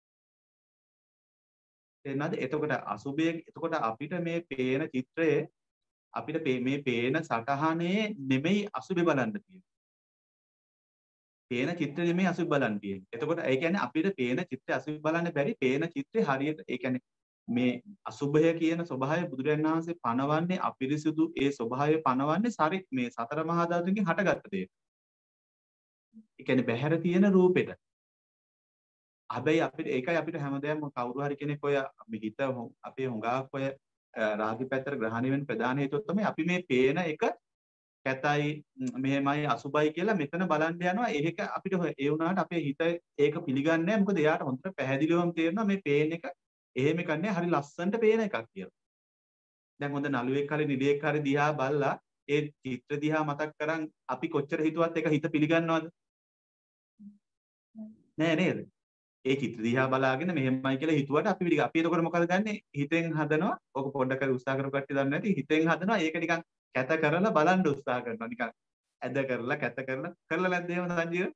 එනවාද? එතකොට අසුබයේ එතකොට අපිට මේ පේන චිත්‍රයේ අපිට මේ පේන සටහනේ නෙමෙයි අසුබේ බලන්න තියෙන්නේ. පේන චිත්‍රෙ නෙමෙයි අසුබ බලන්න තියෙන්නේ. එතකොට ඒ කියන්නේ අපිට පේන චිත්‍රය අසුබ බලන්න බැරි පේන චිත්‍රය හරියට ඒ කියන්නේ මේ අසුභය කියන ස්වභාවය බුදුරජාණන් වහන්සේ පනවන්නේ අපිරිසුදු ඒ ස්වභාවය පනවන්නේ සරි මේ සතර මහා ධාතුන්ගෙන් හටගත්ත දෙයක්. ඒ කියන්නේ බහැර තියෙන රූපෙට. හැබැයි අපිට ඒකයි අපිට හැමදේම කවුරු හරි කෙනෙක් ඔය හිත අපේ හුඟාක් ඔය රාගි පැත්තට ග්‍රහණය වෙන ප්‍රධාන හේතුව තමයි අපි මේ පේන එක කැතයි මෙහෙමයි අසුබයි කියලා මෙතන බලන්න යනවා. ඒක අපිට ඒ වුණාට අපේ හිත ඒක පිළිගන්නේ නැහැ. මොකද එයාට හොඳට පැහැදිලිවම තේරෙනවා මේ පේන එක එහෙම එකක් නෑ හරි ලස්සනට පේන එකක් කියලා. දැන් හොඳ නළුවෙක් හරි නිලියෙක් හරි දිහා බලලා ඒ චිත්‍ර දිහා මතක් කරන් අපි කොච්චර හිතුවත් ඒක හිත පිළිගන්නවද? නෑ නේද? ඒ චිත්‍ර දිහා බලාගෙන මෙහෙමයි කියලා හිතුවට අපි පිළිගන්න. අපි එතකොට මොකද ගන්නෙ? හිතෙන් හදනවා. ඔක පොඩ්ඩක් හරි උත්සාහ කරපු කට්ටිය දන්නේ නැති හිතෙන් හදනවා. ඒක නිකන් කැත කරලා බලන්න උත්සාහ කරනවා. නිකන් ඇද කරලා කැත කරලා කරලා නැද්ද එහෙම සංජීව?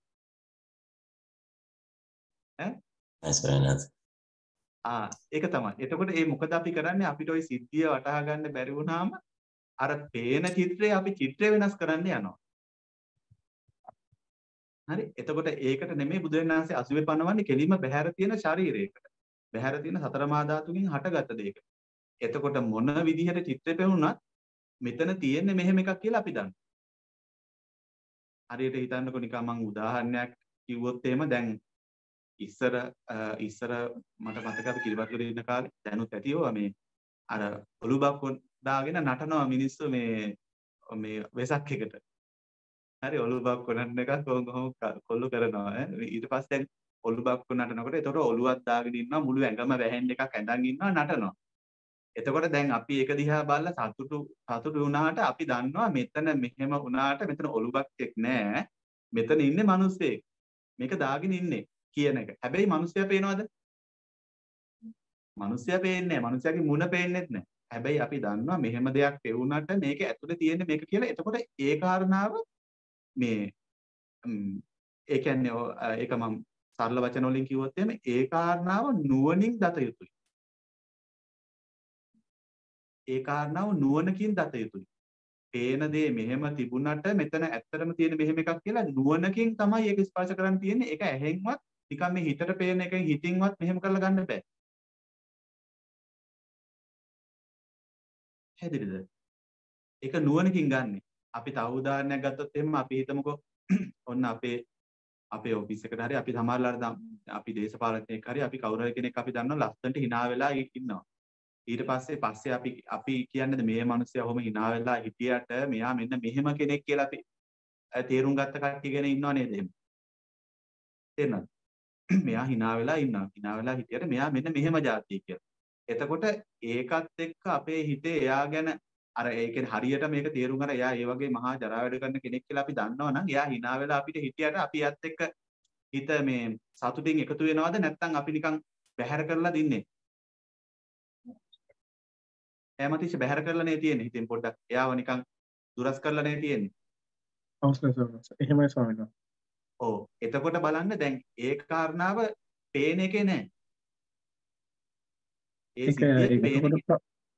ඈ? ඇස්පරනස්. ආ ඒක තමයි. එතකොට මේ මොකද අපි කරන්නේ අපිට ওই සිද්ධිය වටහා ගන්න බැරි වුණාම අර පේන චිත්‍රය අපි චිත්‍රය වෙනස් කරන්න යනවා. හරි. එතකොට ඒකට නෙමෙයි බුදුරජාණන් වහන්සේ අසුබේ පනවන්නේ කෙලින්ම බහැර තියෙන ශරීරයකට. බහැර තියෙන සතර මා ධාතුකින් හටගත් දෙයකට. එතකොට මොන විදිහට චිත්‍රය පෙවුනත් මෙතන තියෙන්නේ මෙහෙම එකක් කියලා අපි දන්නවා. හරියට හිතන්නකො නිකන් මම උදාහරණයක් කිව්වොත් එහෙම දැන් ඉස්සර ඉස්සර මට මතක අපි කිරිබත්වල ඉන්න කාලේ දැනුත් ඇතිව මේ අර ඔලුබක් දාගෙන නටනවා මිනිස්සු මේ මේ වෙසක් එකට. හරි ඔලුබක් කොනන එක කොහොම කොහොම කොල්ල කරනවා ඈ ඊට පස්සේ දැන් ඔලුබක් කොනනකොට එතකොට ඔලුවක් දාගෙන ඉන්නවා මුළු ඇඟම වැහෙන්න එකක් ඇඳන් ඉන්නවා නටනවා. එතකොට දැන් අපි ඒක දිහා බලලා සතුටු සතුටු වුණාට අපි දන්නවා මෙතන මෙහෙම වුණාට මෙතන ඔලුබක් එක් නෑ. මෙතන ඉන්නේ මිනිස්සෙක්. මේක දාගෙන ඉන්නේ කියන එක. හැබැයි මිනිස්සයා පේනවද? මිනිස්සයා පේන්නේ නෑ. මිනිස්සයාගේ මුණ පේන්නේත් නෑ. හැබැයි අපි දන්නවා මෙහෙම දෙයක් පෙවුනට මේක ඇතුලේ තියෙන්නේ මේක කියලා. එතකොට ඒ කාරණාව මේ ඒ කියන්නේ ඒක මම සරල වචන වලින් කිව්වොත් එහෙම ඒ කාරණාව නුවණින් දත යුතුයි. ඒ කාරණාව නුවණකින් දත යුතුයි. පේන දේ මෙහෙම තිබුණට මෙතන ඇත්තටම තියෙන මෙහෙම එකක් කියලා නුවණකින් තමයි ඒක ස්පර්ශ කරන්න තියෙන්නේ. ඒක ඇහෙන්වත් නිකන් මේ හිතට පේන එකෙන් හිතින්වත් මෙහෙම කරලා ගන්න බෑ. හැදිරිද? ඒක නුවණකින් ගන්න. අපි තව උදාහරණයක් ගත්තොත් එහෙම අපි හිතමුකෝ ඔන්න අපේ අපේ ඔෆිස් එකට හරි අපි සමහරවල්ලාට අපි දේශපාලනඥයෙක් හරි අපි කවුරු හරි කෙනෙක් අපි දන්නවා ලස්සනට hina වෙලා ඉන්නවා. ඊට පස්සේ පස්සේ අපි අපි කියන්නේ මේ මිනිස්සයා ඔහොම hina වෙලා හිටියට මෙයා මෙන්න මෙහෙම කෙනෙක් කියලා අපි තේරුම් ගත්ත කට්ටිය ගැන ඉන්නව නේද එහෙම? තේරෙනවද? මෙයා hina වෙලා ඉන්නවා. hina වෙලා හිටියට මෙයා මෙන්න මෙහෙම જાතියෙක් කියලා. එතකොට ඒකත් එක්ක අපේ හිතේ එයා ගැන අර ඒ කියන්නේ හරියට මේක තේරුම් අර එයා ඒ වගේ මහා ජරා වැඩ කරන කෙනෙක් කියලා අපි දන්නවා නම් එයා hina වෙලා අපිට හිටියට අපි එයත් එක්ක හිත මේ සතුටින් එකතු වෙනවද නැත්නම් අපි නිකන් බැහැර කරලා දින්නේ? එයාමතිෂ බැහැර කරලා නේ තියෙන්නේ හිතෙන් පොඩ්ඩක්. එයාව නිකන් දුරස් කරලා නේ තියෙන්නේ. අවශ්‍යයි සර්. එහෙමයි ස්වාමීන් වහන්සේ. ඔව්. එතකොට බලන්න දැන් ඒ කාරණාව පේන එකේ නෑ. ඒ සිද්ධිය පේන එකේ.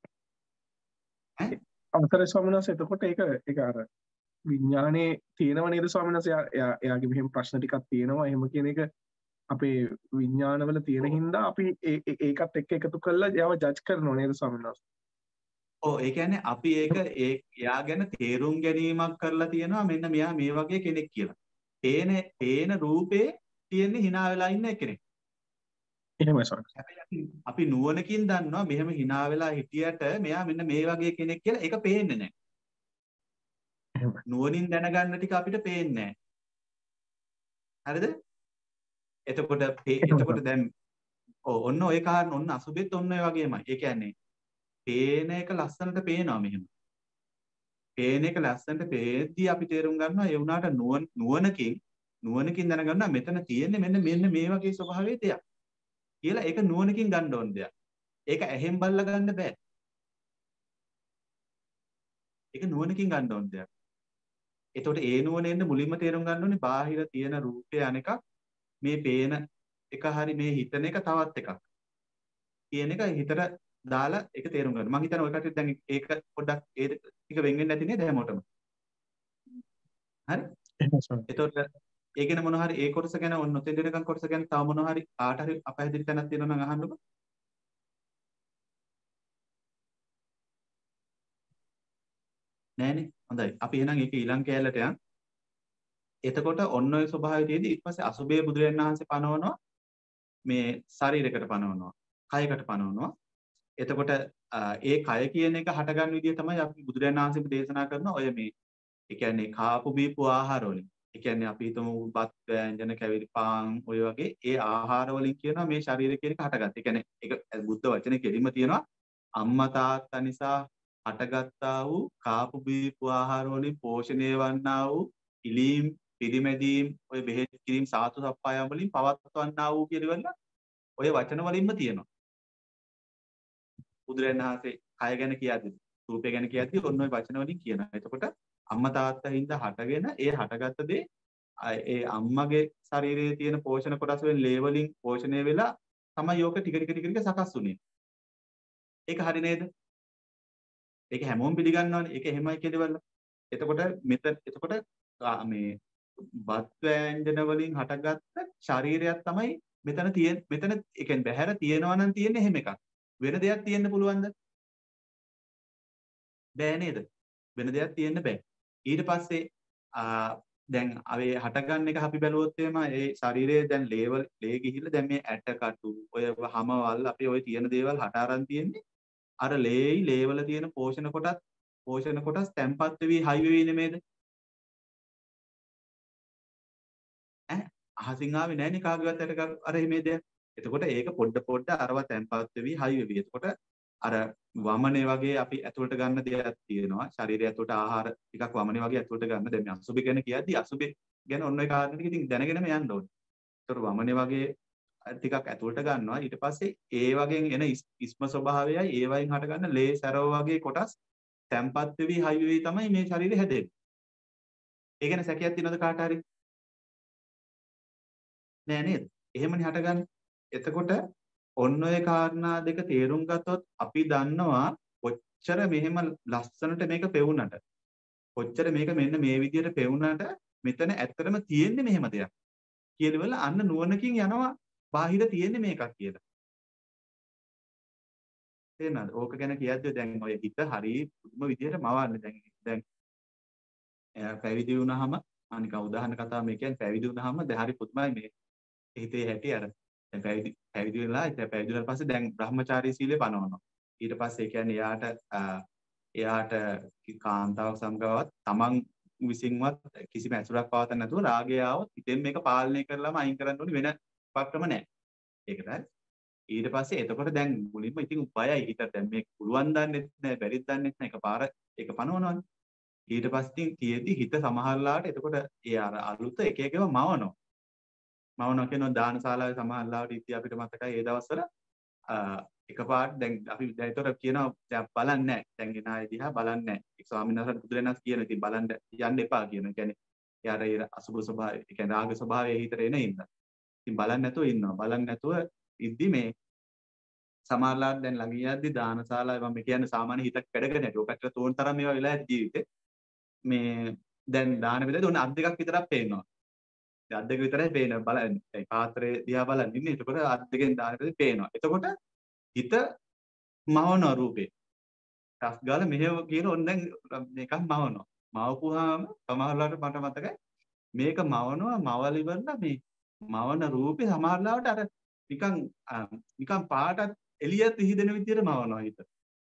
අවසරයි ස්වාමීන් වහන්සේ. එතකොට ඒක ඒක අර විඥානේ තියෙනව නේද ස්වාමීන් වහන්සේ? එයා එයාගේ මෙහෙම ප්‍රශ්න ටිකක් තියෙනවා. එහෙම කියන එක අපේ විඥානවල තියෙන හින්දා අපි ඒකත් එක්ක එකතු කරලා එයාව ජජ් කරනවා නේද ස්වාමීන් වහන්සේ? ඔව් ඒ කියන්නේ අපි ඒක ඒ එයා ගැන තේරුම් ගැනීමක් කරලා තියෙනවා මෙන්න මෙයා මේ වගේ කෙනෙක් කියලා. පේන පේන රූපේ තියෙන්නේ hina වෙලා ඉන්න කෙනෙක්. එහෙමයි ස්වාමීන් වහන්සේ. හැබැයි අපි නුවණකින් දන්නවා මෙහෙම hina වෙලා හිටියට මෙයා මෙන්න මේ වගේ කෙනෙක් කියලා ඒක පේන්නේ නැහැ. එහෙමයි. නුවණින් දැනගන්න ටික අපිට පේන්නේ නැහැ. හරිද? එතකොට එතකොට දැන් ඔව් ඔන්න ඔය කාරණා ඔන්න අසුබෙත් ඔන්න ඔය වගේමයි. ඒ කියන්නේ පේන එක ලස්සනට පේනවා මෙහෙම. පේන එක ලස්සනට පේද්දී අපි තේරුම් ගන්නවා ඒ වුණාට නුවණ නුවණකින් නුවණකින් දැනගන්නවා මෙතන තියෙන්නේ මෙන්න මෙන්න මේ වගේ ස්වභාවයේ දෙයක්. කියලා ඒක නුවණකින් ගන්න ඕන දෙයක්. ඒක ඇහෙන් බලලා ගන්න බෑ. ඒක නුවණකින් ගන්න ඕන දෙයක්. එතකොට ඒ නුවණෙන් මුලින්ම තේරුම් ගන්න ඕනේ බාහිර තියෙන රූපය අනෙකක් මේ පේන එක හරි මේ හිතන එක තවත් එකක්. කියන එක හිතට දාලා ඒක තේරුම් ගන්න. මම හිතන්නේ ඔය කට්ටිය දැන් ඒක පොඩ්ඩක් ඒ ටික වෙන් වෙන්නේ නැති නේද හැමෝටම. හරි? එතකොට ඒ ගැන මොනවා හරි ඒ කොටස ගැන ඔන්න ඔතෙන් දෙනකන් කොටස ගැන තව මොනවා හරි කාට හරි අපහැදිලි තැනක් තියෙනවා නම් අහන්නකෝ. නෑනේ. හොඳයි. අපි එහෙනම් ඒක ඊළඟ කැලලට යන්. එතකොට ඔන්න ඔය ස්වභාවය තියෙදි ඊට පස්සේ අසුබේ බුදුරජාණන් වහන්සේ පනවනවා මේ ශරීරයකට පනවනවා. කයකට පනවනවා. එතකොට ඒ කය කියන එක හටගන්න විදිය තමයි අපි බුදුරජාණන් වහන්සේ දේශනා කරන ඔය මේ ඒ කියන්නේ කාපු බීපු ආහාර වලින්. ඒ කියන්නේ අපි හිතමු බත් ව්‍යංජන කැවිලි පාන් ඔය වගේ ඒ ආහාර වලින් කියනවා මේ ශරීරය කියන එක හටගත්ත. ඒ කියන්නේ ඒක බුද්ධ වචනේ කෙලින්ම තියෙනවා අම්මා තාත්තා නිසා හටගත්තා වූ කාපු බීපු ආහාර වලින් පෝෂණය වන්නා වූ ඉලීම් පිරිමැදීම් ඔය බෙහෙත් කිරීම සාතු සප්පායම් වලින් පවත්වන්නා වූ කියලා ඔය වචන වලින්ම තියෙනවා. බුදුරජාණන් වහන්සේ කය ගැන කියද්දි රූපය ගැන කියද්දි ඔන්න ඔය වචන වලින් කියනවා. එතකොට අම්මා තාත්තා හින්දා හටගෙන ඒ හටගත්ත දේ ඒ අම්මගේ ශරීරයේ තියෙන පෝෂණ කොටස් වලින් ලේ වලින් පෝෂණය වෙලා තමයි යෝක ටික ටික ටික ටික සකස් වුනේ. ඒක හරි නේද? ඒක හැමෝම පිළිගන්නවනේ. ඒක එහෙමයි කියලා. එතකොට මෙතන එතකොට මේ බත් ව්‍යංජන වලින් හටගත්ත ශරීරයක් තමයි මෙතන තියෙන. මෙතන ඒ කියන්නේ බහැර තියෙනවා නම් තියෙන්නේ එහෙම එකක්. වෙන දෙයක් තියෙන්න පුළුවන්ද? බෑ නේද? වෙන දෙයක් තියෙන්න බෑ. ඊට පස්සේ දැන් අවේ හටගන්න එක අපි බැලුවොත් එහෙම ඒ ශරීරයේ දැන් ලේවල් ලේ ගිහිල්ලා දැන් මේ ඇටකටු ඔය හැමවල් අපි ඔය තියෙන දේවල් හට අරන් තියෙන්නේ අර ලේයි ලේවල තියෙන පෝෂණ කොටස් පෝෂණ කොටස් තැම්පත් වෙවි හයි වෙවි නෙමේද? ඈ අහසින් ආවේ නෑනේ කාගේවත් ඇටක අර මේ දෙයක්. එතකොට ඒක පොඩ පොඩ අරව තැම්පත් වෙවි හයි වෙවි. එතකොට අර වමනේ වගේ අපි ඇතුළට ගන්න දෙයක් තියෙනවා. ශරීරය ඇතුළට ආහාර ටිකක් වමනේ වගේ ඇතුළට ගන්න. දැන් මේ අසුබේ ගැන කියද්දි අසුබේ ගැන ඔන්න ඔය කාරණා ටික ඉතින් දැනගෙනම යන්න ඕනේ. ඒතර වමනේ වගේ ටිකක් ඇතුළට ගන්නවා. ඊට පස්සේ ඒ වගේ එන ඉස්ම ස්වභාවයයි ඒ වයින් හට ගන්න ලේ සැරව වගේ කොටස් තැම්පත් වෙවි හයි වෙවි තමයි මේ ශරීරය හැදෙන්නේ. ඒ ගැන සැකයක් තියෙනවද කාට හරි? නෑ නේද? එහෙමනේ හටගන්නේ. එතකොට ඔන්න ඔය කාරණා දෙක තේරුම් ගත්තොත් අපි දන්නවා කොච්චර මෙහෙම ලස්සනට මේක පෙවුනට කොච්චර මේක මෙන්න මේ විදිහට පෙවුනට මෙතන ඇත්තටම තියෙන්නේ මෙහෙම දෙයක් කියලාවල අන්න නුවණකින් යනවා බාහිර තියෙන්නේ මේකක් කියලා. තේරෙනවද? ඕක ගැන කියද්දී දැන් ඔය හිත හරි පුදුම විදිහට මවන්නේ දැන් දැන් පැවිදි වුණාම අනික උදාහරණ කතාව මේ කියන්නේ පැවිදි වුණාම දැන් හරි පුදුමයි මේ හිතේ හැටි අර දැන් පැවිදි පැවිදි වෙලා ඉතින් පැවිදි වුණාට පස්සේ දැන් බ්‍රහ්මචාරී සීලය පනවනවා. ඊට පස්සේ ඒ කියන්නේ එයාට එයාට කාන්තාවක් සමගවත් තමන් විසින්වත් කිසිම ඇසුරක් පවතන්න නැතුව රාගය ආවොත් හිතෙන් මේක පාලනය කරලාම අයින් කරන්න ඕනි වෙන උපක්‍රම නැහැ. ඒකට හරි. ඊට පස්සේ එතකොට දැන් මුලින්ම ඉතින් බයයි හිතට දැන් මේක පුළුවන් දන්නෙත් නැහැ බැරිත් දන්නෙත් නැහැ එකපාර ඒක පනවනවනේ. ඊට පස්සේ තියෙදි හිත සමහරලාට එතකොට ඒ අර අලුත එක එකව මවනවා. මවනවා කියනවා දානශාලාවේ සමහරලාට ඉතින් අපිට මතකයි ඒ දවස්වල එකපාරට දැන් අපි දැන් ඒතර කියනවා දැන් බලන්නේ නැහැ. දැන් එන අය දිහා බලන්නේ නැහැ. ඒ ස්වාමීන් වහන්සේ බුදුරණස් කියන ඉතින් බලන්න යන්න එපා කියන. ඒ කියන්නේ යාර ඒ අසුබ ස්වභාවය, ඒ කියන්නේ රාග ස්වභාවය හිතට එන ඉඳලා. ඉතින් බලන්නේ නැතුව ඉන්නවා. බලන්නේ නැතුව ඉද්දි මේ සමහරලාට දැන් ළඟ යද්දි දානශාලාවේ මම කියන්නේ සාමාන්‍ය හිතක් වැඩගෙන යටි. ඔකට තෝන් තරම් මේවා වෙලා ඇති ජීවිතේ. මේ දැන් දාන බෙදලා උන අත් දෙකක් විතරක් පේනවා. ඒ අත් දෙක විතරයි පේනවා. බලන්න. ඒ පාත්‍රයේ දිහා බලන් ඉන්නේ. එතකොට අත් දෙකෙන් දාන බෙදලා පේනවා. එතකොට හිත මවන රූපේ. ටස් ගාලා මෙහෙව කියන ඕන දැන් මේකක් මවනවා. මවපුවාම සමහරලාට මට මතකයි මේක මවනවා මවල ඉවරලා මේ මවන රූපේ සමහරලාට අර නිකන් නිකන් පාටත් එළියත් හිදෙන විදියට මවනවා හිත.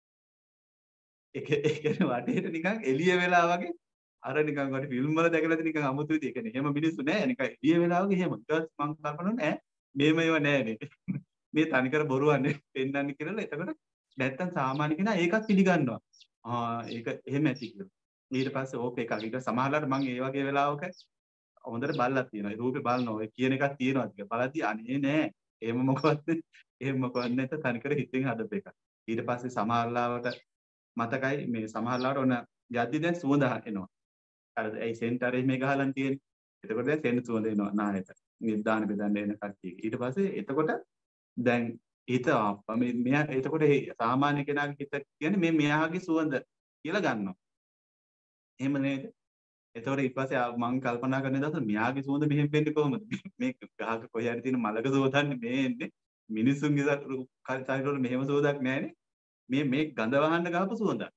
ඒක ඒ කියන්නේ වටේට නිකන් එළිය වෙලා වගේ අර නිකන් වටේ ෆිල්ම් වල දැකලා තියෙන නිකන් අමුතු විදිය. ඒ කියන්නේ එහෙම මිනිස්සු නෑ නිකන් එළිය වෙලා වගේ එහෙම. ඊට පස්සේ මම කල්පනා කරනවා ඈ මේම ඒවා නෑනේ. මේ තනිකර බොරුවන්නේ පෙන්නන්නේ කියලා. එතකොට නැත්තම් සාමාන්‍ය කෙනා ඒකත් පිළිගන්නවා. ආ ඒක එහෙම ඇති කියලා. ඊට පස්සේ ඕක එකක්. ඊට සමහරවිට මම ඒ වගේ වෙලාවක හොඳට බලලා තියෙනවා. ඒ රූපේ බලනවා. ඔය කියන එකක් තියෙනවා කියලා. බලද්දි අනේ නෑ. එහෙම මොකවත් එහෙම මොකවත් නැත තනිකර හිතින් හදපු එකක්. ඊට පස්සේ සමහරලාවට මතකයි මේ සමහරලාවට ඔන්න යද්දි දැන් සුවඳ එනවා. අර ඒ සෙන්ටරේ මේ ගහලන් තියෙන්නේ. එතකොට දැන් සෙන් සුවඳ එනවා නායට. නිදාන බෙදන්න එන කට්ටිය. ඊට පස්සේ එතකොට දැන් හිත මේ මෙයා එතකොට සාමාන්‍ය කෙනාගේ හිත කියන්නේ මේ මෙයාගේ සුවඳ කියලා ගන්නවා. එහෙම නේද? එතකොට ඊට පස්සේ මම කල්පනා කරන දවස් මෙයාගේ සුවඳ මෙහෙම වෙන්නේ කොහොමද? මේ ගහක කොහේ හරි තියෙන මලක සුවඳන්නේ මේ එන්නේ. මිනිසුන්ගේ ශරීරවල මෙහෙම සුවඳක් නැහැනේ. මේ මේ ගඳ වහන්න ගහපු සුවඳක්.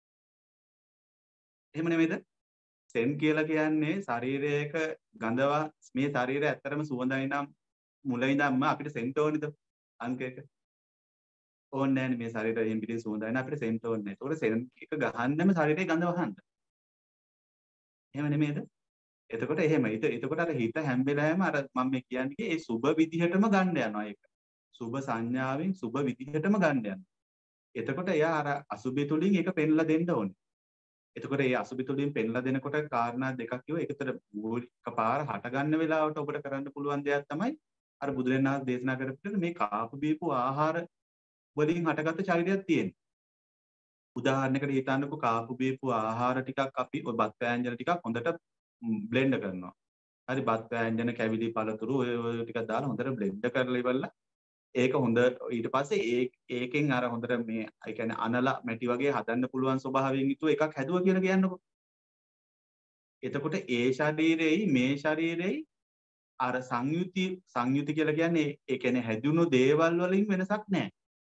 එහෙම නෙමෙයිද? සෙන් කියලා කියන්නේ ශරීරයක ගඳවා මේ ශරීරය ඇත්තටම සුවඳයි නම් මුල ඉඳන්ම අපිට සෙන්ට ඕනිද? අංකයක ඕනේ නැහැ මේ ශරීරය එහෙම පිටින් සුවඳයි නම් අපිට සෙන්ට ඕනේ නැහැ. ඒතකොට සෙන් එක ගහන්නම ශරීරයේ ගඳ වහන්න. එහෙම නෙමෙයිද? එතකොට එහෙම. එතකොට අර හිත හැම වෙලාවෙම අර මම මේ කියන්නේ ඒ සුබ විදිහටම ගන්න යනවා ඒක. සුබ සංඥාවෙන් සුබ විදිහටම ගන්න යනවා. එතකොට එයා අර අසුබේ තුලින් ඒක පෙන්ලා දෙන්න ඕනේ. එතකොට ඒ අසුබේ තුලින් පෙන්ලා දෙනකොට කාරණා දෙකක් කිව්ව. ඒකතර මූලික පාර හට ගන්න වෙලාවට ඔබට කරන්න පුළුවන් දෙයක් තමයි අර බුදුරජාණන් වහන්සේ දේශනා කරපු මේ කාපු බීපු ආහාර වලින් හටගත්ත ශරීරයක් තියෙනවා. උදාහරණයකට හිතන්නකෝ කාපු බීපු ආහාර ටිකක් අපි ඔය බත් ව්‍යංජන ටිකක් හොඳට බ්ලෙන්ඩ් කරනවා. හරි බත් ව්‍යංජන කැවිලි පළතුරු ඔය ඔය ටිකක් දාලා හොඳට බ්ලෙන්ඩ් කරලා ඉවරලා ඒක හොඳ ඊට පස්සේ ඒ ඒකෙන් අර හොඳට මේ ඒ කියන්නේ අනල මැටි වගේ හදන්න පුළුවන් ස්වභාවයෙන් යුතු එකක් හැදුවා කියලා කියන්නකෝ. එතකොට ඒ ශරීරෙයි මේ ශරීරෙයි අර සංයුති සංයුති කියලා කියන්නේ ඒ කියන්නේ හැදුණු දේවල් වලින් වෙනසක් නැහැ.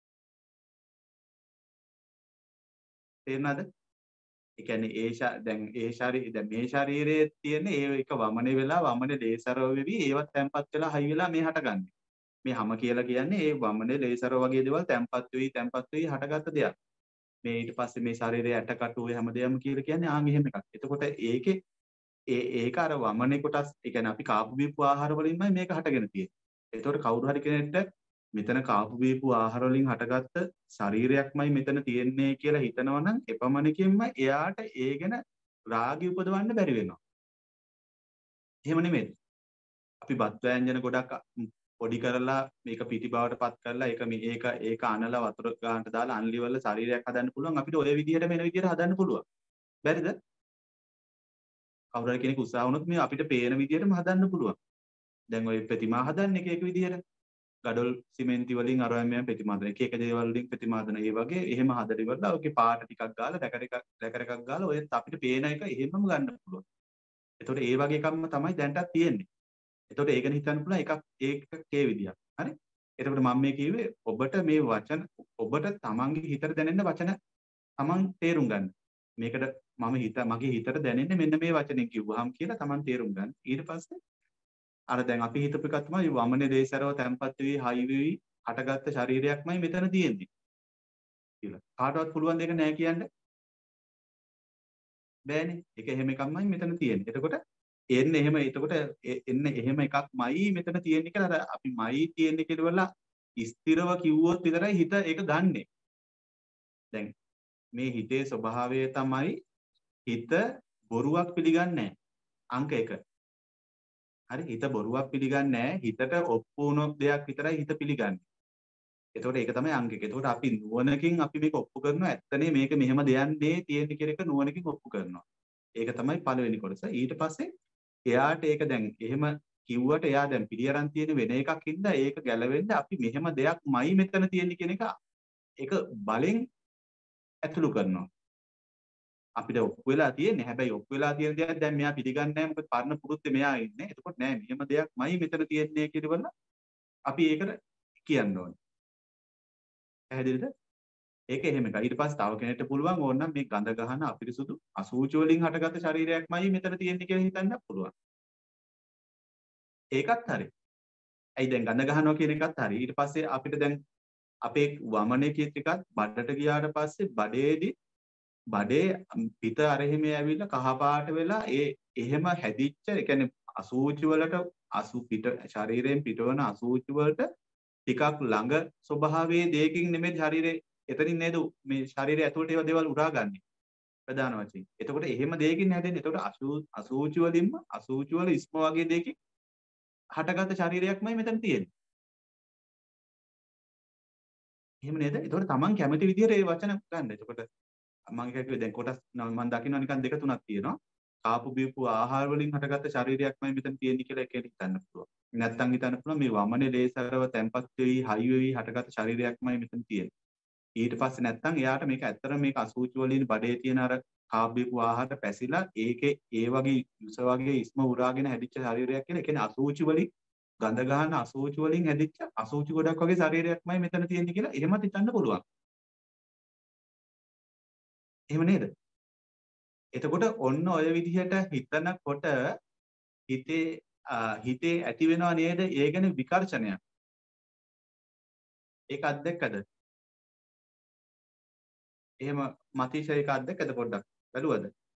තේරුණාද? ඒ කියන්නේ ඒ දැන් ඒ ශරීරය දැන් මේ ශරීරයේ තියෙන ඒ එක වමනේ වෙලා වමනේ ලේසරව වෙවි ඒවත් තැම්පත් වෙලා හයි වෙලා මේ හටගන්නේ. මේ හැම කියලා කියන්නේ ඒ වමනේ ලේසරව වගේ දේවල් තැම්පත් වෙවි තැම්පත් වෙවි හටගත්ත දෙයක්. මේ ඊට පස්සේ මේ ශරීරයේ ඇටකටු ඔය හැමදේම කියලා කියන්නේ ආන් එහෙම එකක්. එතකොට ඒකේ ඒ ඒක අර වමනේ කොටස් ඒ කියන්නේ අපි කාපු බීපු ආහාර වලින්මයි මේක හටගෙන තියෙන්නේ. එතකොට කවුරු හරි කෙනෙක්ට මෙතන කාපු බීපු ආහාර වලින් හටගත්ත ශරීරයක්මයි මෙතන තියෙන්නේ කියලා හිතනවා නම් එපමණකින්ම එයාට ඒ ගැන රාගය උපදවන්න බැරි වෙනවා. එහෙම නෙමෙයි. අපි බත් වෑංජන ගොඩක් පොඩි කරලා මේක පිටි බවට පත් කරලා ඒක මේක ඒක අනලා වතුර ගන්නට දාලා අන්ලිවල ශරීරයක් හදන්න පුළුවන් අපිට ඔය විදිහට මෙන විදිහට හදන්න පුළුවන්. බැරිද? කවුරු හරි කෙනෙක් උත්සාහ වුණොත් මේ අපිට පේන විදිහටම හදන්න පුළුවන්. දැන් ඔය ප්‍රතිමා හදන්නේ එක එක විදිහට. ගඩොල් සිමෙන්ති වලින් අර එම් එම් ප්‍රතිමා හදන එක එක දේවල් වලින් ප්‍රතිමා හදන ඒ වගේ එහෙම හදලා ඉවරලා ඔකේ පාට ටිකක් ගාලා දැකර එකක් දැකර එකක් ගාලා ඔය අපිට පේන එක එහෙමම ගන්න පුළුවන්. එතකොට ඒ වගේ එකක්ම තමයි දැන්ටත් තියෙන්නේ. එතකොට ඒක හිතන්න පුළුවන් එකක් ඒක ඒ විදියක්. හරි? එතකොට මම මේ කිව්වේ ඔබට මේ වචන ඔබට තමන්ගේ හිතට දැනෙන වචන තමන් තේරුම් ගන්න. මේකට මම හිත මගේ හිතට දැනෙන්නේ මෙන්න මේ වචනෙන් කිව්වහම කියලා තමන් තේරුම් ගන්න. ඊට පස්සේ අර දැන් අපි හිතපු එක තමයි වමනේ දේශරව තැම්පත් වෙවි හයි වෙවි හටගත්ත ශරීරයක්මයි මෙතන තියෙන්නේ කියලා. කාටවත් පුළුවන් දෙයක් නෑ කියන්නේ. බෑනේ. ඒක එහෙම එකක්මයි මෙතන තියෙන්නේ. එතකොට එන්නේ එහෙම එතකොට එන්නේ එහෙම එකක්මයි මෙතන තියෙන්නේ කියලා අර අපි මයි තියෙන්නේ කියලා ස්ථිරව කිව්වොත් විතරයි හිත ඒක ගන්නෙ. දැන් මේ හිතේ ස්වභාවය තමයි හිත බොරුවක් පිළිගන්නේ නැහැ. අංක එක. හරි හිත බොරුවක් පිළිගන්නේ නැහැ. හිතට ඔප්පු වුණොත් දෙයක් විතරයි හිත පිළිගන්නේ. එතකොට ඒක තමයි අංක එක. එතකොට අපි නුවණකින් අපි මේක ඔප්පු කරනවා. ඇත්තනේ මේක මෙහෙම දෙයන්නේ තියෙන්නේ කියන එක නුවණකින් ඔප්පු කරනවා. ඒක තමයි පළවෙනි කොටස. ඊට පස්සේ එයාට ඒක දැන් එහෙම කිව්වට එයා දැන් පිළිඅරන් තියෙන වෙන එකක් හින්දා ඒක ගැලවෙන්න අපි මෙහෙම දෙයක්මයි මෙතන තියෙන්නේ කියන එක ඒක බලෙන් ඇතුළු කරනවා. අපිට ඔප්පු වෙලා තියෙන්නේ. හැබැයි ඔප්පු වෙලා තියෙන දේක් දැන් මෙයා පිළිගන්නේ නැහැ. මොකද පරණ පුරුද්දේ මෙයා ඉන්නේ. එතකොට නෑ මෙහෙම දෙයක්මයි මෙතන තියෙන්නේ කියලා අපි ඒකට කියන්න ඕනේ. පැහැදිලිද? ඒක එහෙම එකයි. ඊට පස්සේ තව කෙනෙක්ට පුළුවන් ඕනනම් මේ ගඳ ගහන අපිරිසුදු අසූචි වලින් හටගත්ත ශරීරයක්මයි මෙතන තියෙන්නේ කියලා හිතන්නත් පුළුවන්. ඒකත් හරි. ඇයි දැන් ගඳ ගහනවා කියන එකත් හරි. ඊට පස්සේ අපිට දැන් අපේ වමනේ කීත් එකත් බඩට ගියාට පස්සේ බඩේදී බඩේ පිට අරහිමේ ඇවිල්ලා කහ පාට වෙලා ඒ එහෙම හැදිච්ච ඒ කියන්නේ අසූචි වලට අසු පිට ශරීරයෙන් පිටවන අසූචි වලට ටිකක් ළඟ ස්වභාවයේ දෙයකින් නෙමෙයි ශරීරේ එතනින් නේද මේ ශරීරය ඇතුළට ඒවා දේවල් උරාගන්නේ ප්‍රධාන වශයෙන්. එතකොට එහෙම දෙයකින් හැදෙන්නේ. එතකොට අසූචි වලින්ම අසූචි වල ඉස්ම වගේ දෙයකින් හටගත්ත ශරීරයක්මයි මෙතන තියෙන්නේ. එහෙම නේද? එතකොට Taman කැමති විදිහට ඒ වචන ගන්න. එතකොට මම කිව්වේ දැන් කොටස් මම දකින්න නිකන් දෙක තුනක් තියෙනවා. කාපු බීපු ආහාර වලින් හටගත්ත ශරීරයක්මයි මෙතන තියෙන්නේ කියලා එකෙන් හිතන්න පුළුවන්. නැත්තම් හිතන්න පුළුවන් මේ වමනේ ලේසරව තැම්පත් වෙවි හයි වෙවි හටගත්ත ශරීරයක්මයි මෙතන තියෙන්නේ. ඊට පස්සේ නැත්තම් එයාට මේක ඇත්තටම මේක අසූචි වලින් බඩේ තියෙන අර කාපු බීපු ආහාර පැසිලා ඒකේ ඒ වගේ යුස වගේ ඉස්ම උරාගෙන හැදිච්ච ශරීරයක් කියලා. ඒ කියන්නේ අසූචි වලින් ගඳ ගන්න අසූචි වලින් හැදිච්ච අසූචි ගොඩක් වගේ ශරීරයක්මයි මෙතන තියෙන්නේ කියලා එහෙමත් හිතන්න පුළුවන්. එහෙම නේද? එතකොට ඔන්න ඔය විදිහට හිතනකොට හිතේ හිතේ ඇති වෙනව නේද? ඒ ගැන විකර්ෂණයක්. ඒක අත්දැක්කද? එහෙම මතීෂ ඒක අත්දැක්කද පොඩ්ඩක්? බැලුවද?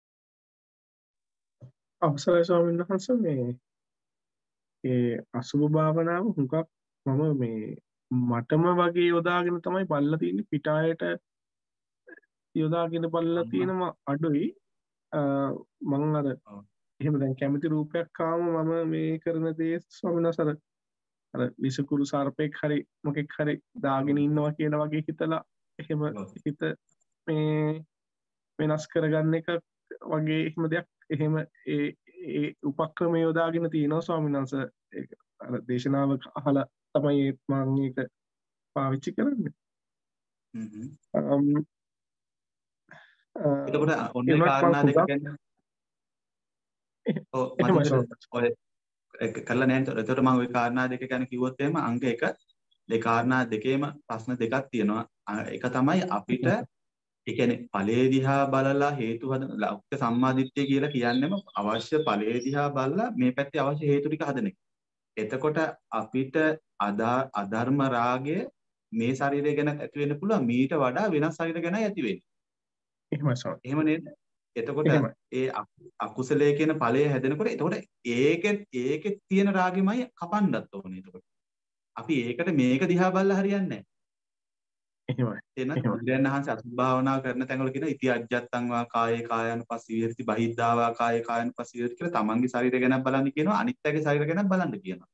අවසරයි ස්වාමීන් වහන්සේ මේ ඒ අසුභ භාවනාව හුඟක් මම මේ මටම වගේ යොදාගෙන තමයි බලලා තියෙන්නේ පිටායට යොදාගෙන බලලා තියෙනම අඩුයි මම අර එහෙම දැන් කැමති රූපයක් ආවම මම මේ කරන දේ ස්වාමීන් වහන්සේ අර විසකුරු සර්පෙක් හරි මොකෙක් හරි දාගෙන ඉන්නවා කියන වගේ හිතලා එහෙම හිත මේ වෙනස් කරගන්න එක වගේ එහෙම දෙයක් එහෙම ඒ ඒ උපක්‍රම යොදාගෙන තියෙනවා ස්වාමීන් වහන්සේ ඒක අර දේශනාව අහලා තමයි මම ඒක පාවිච්චි කරන්නේ. හ්ම් හ්ම්. එතකොට ඔන්න ඒ කාරණා දෙක ගැන ඔව් මට ඔය ඒක කරලා නැහැ නේද? එතකොට මම ওই කාරණා දෙක ගැන කිව්වොත් එහෙම අංක එක ඒ කාරණා දෙකේම ප්‍රශ්න දෙකක් තියෙනවා. එක තමයි අපිට ඒ කියන්නේ ඵලයේ දිහා බලලා හේතු හදන ලෞකික සම්මාදිට්ඨිය කියලා කියන්නේම අවශ්‍ය ඵලයේ දිහා බලලා මේ පැත්තේ අවශ්‍ය හේතු ටික හදන එක. එතකොට අපිට අධර්ම රාගය මේ ශරීරය ගැන ඇති වෙන්න පුළුවන් මීට වඩා වෙනස් ශරීර ගැන ඇති වෙන්නේ. එහෙමයි සර්. එහෙම නේද? එතකොට ඒ අකුසලයේ කියන ඵලය හැදෙනකොට එතකොට ඒකෙත් ඒකෙත් තියෙන රාගෙමයි කපන්නත් ඕනේ එතකොට. අපි ඒකට මේක දිහා බලලා හරියන්නේ නැහැ. එහෙමයි. එහෙනම් බුදුරජාණන් වහන්සේ අසුභ භාවනාව කරන තැන්වල කියන ඉති අජ්ජත්තං වා කායේ කායानुපස්සී විහෙරති බහිද්ධා වා කායේ කායानुපස්සී විහෙරති කියලා තමන්ගේ ශරීරය ගැන බලන්න කියනවා අනිත් අයගේ ශරීරය ගැන බලන්න කියනවා.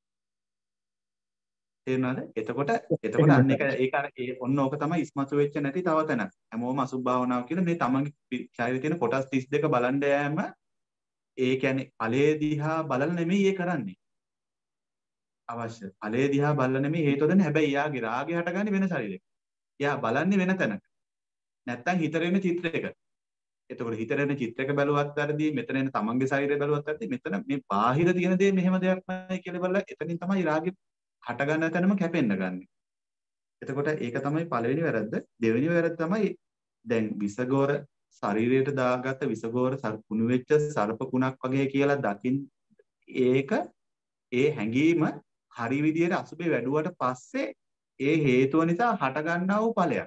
තේරුණාද? එතකොට එතකොට අන්න ඒක ඒක අර ඒ ඔන්න ඕක තමයි ඉස්මතු වෙච්ච නැති තව තැනක්. හැමෝම අසුභ භාවනාව කියන මේ තමන්ගේ ශරීරයේ තියෙන කොටස් තිස් දෙක බලන්න යෑම ඒ කියන්නේ ඵලයේ දිහා බලලා නෙමෙයි ඒ කරන්නේ. අවශ්‍ය. ඵලයේ දිහා බලලා නෙමෙයි හේතු දෙන්නේ. හැබැයි යාගේ රාගය හටගන්නේ වෙන ශරීරයක. යා බලන්නේ වෙන තැනක. නැත්තම් හිතරෙන චිත්‍රයක. එතකොට හිතරෙන චිත්‍රයක බැලුවත් වැඩි මෙතන එන තමන්ගේ ශරීරය බැලුවත් වැඩි මෙතන මේ බාහිර තියෙන දේ මෙහෙම දෙයක් නෑ කියලා බලලා එතනින් තමයි රාගෙ හට ගන්න තැනම කැපෙන්න ගන්න. එතකොට ඒක තමයි පළවෙනි වැරද්ද. දෙවෙනි වැරද්ද තමයි දැන් විසගෝර ශරීරයට දාගත්ත විසගෝර කුණු වෙච්ච සර්ප කුණක් වගේ කියලා දකින් ඒක ඒ හැඟීම හරි විදියට අසුබේ වැඩුවට පස්සේ ඒ හේතුව නිසා හට ගන්නා වූ ඵලයක්.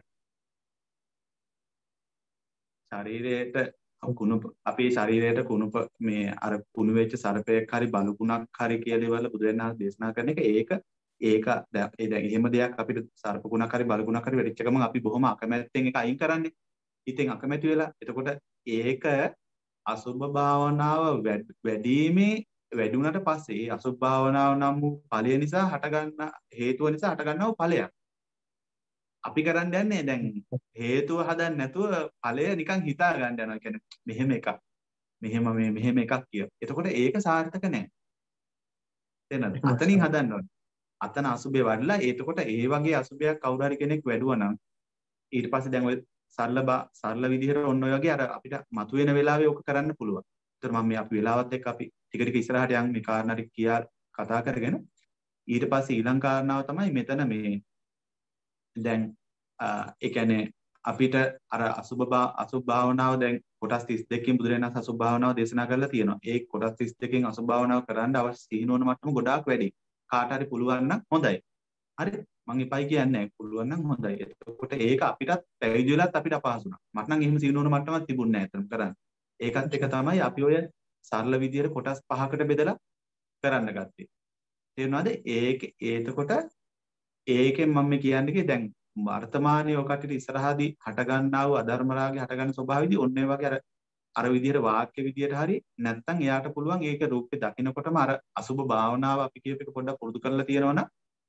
ශරීරයට කුණු අපේ ශරීරයට කුණුප මේ අර කුණු වෙච්ච සර්පයක් හරි බලුකුණක් හරි කියලා ඉවල බුදුරජාණන් වහන්සේ දේශනා කරන එක ඒක ඒක දැන් එහෙම දෙයක් අපිට සර්පකුණක් හරි බලුකුණක් හරි වෙච්ච ගමන් අපි බොහොම අකමැත්තෙන් ඒක අයින් කරන්නේ. ඉතින් අකමැති වෙලා එතකොට ඒක අසුභ භාවනාව වැඩිීමේ වැඩි වුණාට පස්සේ අසුභ භාවනාව නම් වූ ඵලය නිසා හටගන්න හේතුව නිසා හටගන්නා වූ ඵලයක්. අපි කරන්න යන්නේ දැන් හේතුව හදන්න නැතුව ඵලය නිකන් හිතා ගන්න යනවා. කියන්නේ මෙහෙම එකක්. මෙහෙම මේ මෙහෙම එකක් කිය. එතකොට ඒක සාර්ථක නැහැ. තේරෙනවද? අතනින් හදන්න ඕනේ. අතන අසුභේ වඩලා එතකොට ඒ වගේ අසුභයක් කවුරු හරි කෙනෙක් වැඩුවා නම් ඊට පස්සේ දැන් ඔය සරල සරල විදිහට ඔන්න ඔය වගේ අර අපිට මතුවෙන වෙලාවේ ඕක කරන්න පුළුවන්. ඒතර මම මේ අපි වෙලාවත් එක්ක අපි ටික ටික ඉස්සරහට යන් මේ කාරණා ටික කියා කතා කරගෙන ඊට පස්සේ ඊළඟ කාරණාව තමයි මෙතන මේ දැන් ඒ කියන්නේ අපිට අර අසුභ අසුභ භාවනාව දැන් කොටස් තිස් දෙකකින් බුදුරජාණන් අසුභ භාවනාව දේශනා කරලා තියෙනවා. ඒ කොටස් තිස් දෙකකින් අසුභ භාවනාව කරන්න අවශ්‍ය සීනෝන මට්ටම ගොඩාක් වැඩි. කාට හරි පුළුවන් නම් හොඳයි. හරි මං එපයි කියන්නේ නැහැ. පුළුවන් නම් හොඳයි. එතකොට ඒක අපිටත් පැවිදි වෙලත් අපිට අපහසු වුණා. මට නම් එහෙම සීනෝන මට්ටමක් තිබුණේ නැහැ අතන කරන්න. ඒකත් එක තමයි අපි ඔය සරල විදියට කොටස් පහකට බෙදලා කරන්න ගත්තේ. තේරුණාද? ඒක එතකොට ඒකෙන් මම කියන්නේ දැන් වර්තමානයේ ඔකට ඉස්සරහදී හට ගන්නා වූ අධර්ම රාගේ හට ගන්න ස්වභාවයේදී ඔන්න ඒ වගේ අර අර විදියට වාක්‍ය විදියට හරි නැත්නම් එයාට පුළුවන් ඒක රූපේ දකිනකොටම අර අසුබ භාවනාව අපි කියප එක පොඩ්ඩක් පුරුදු කරලා තියෙනවනම්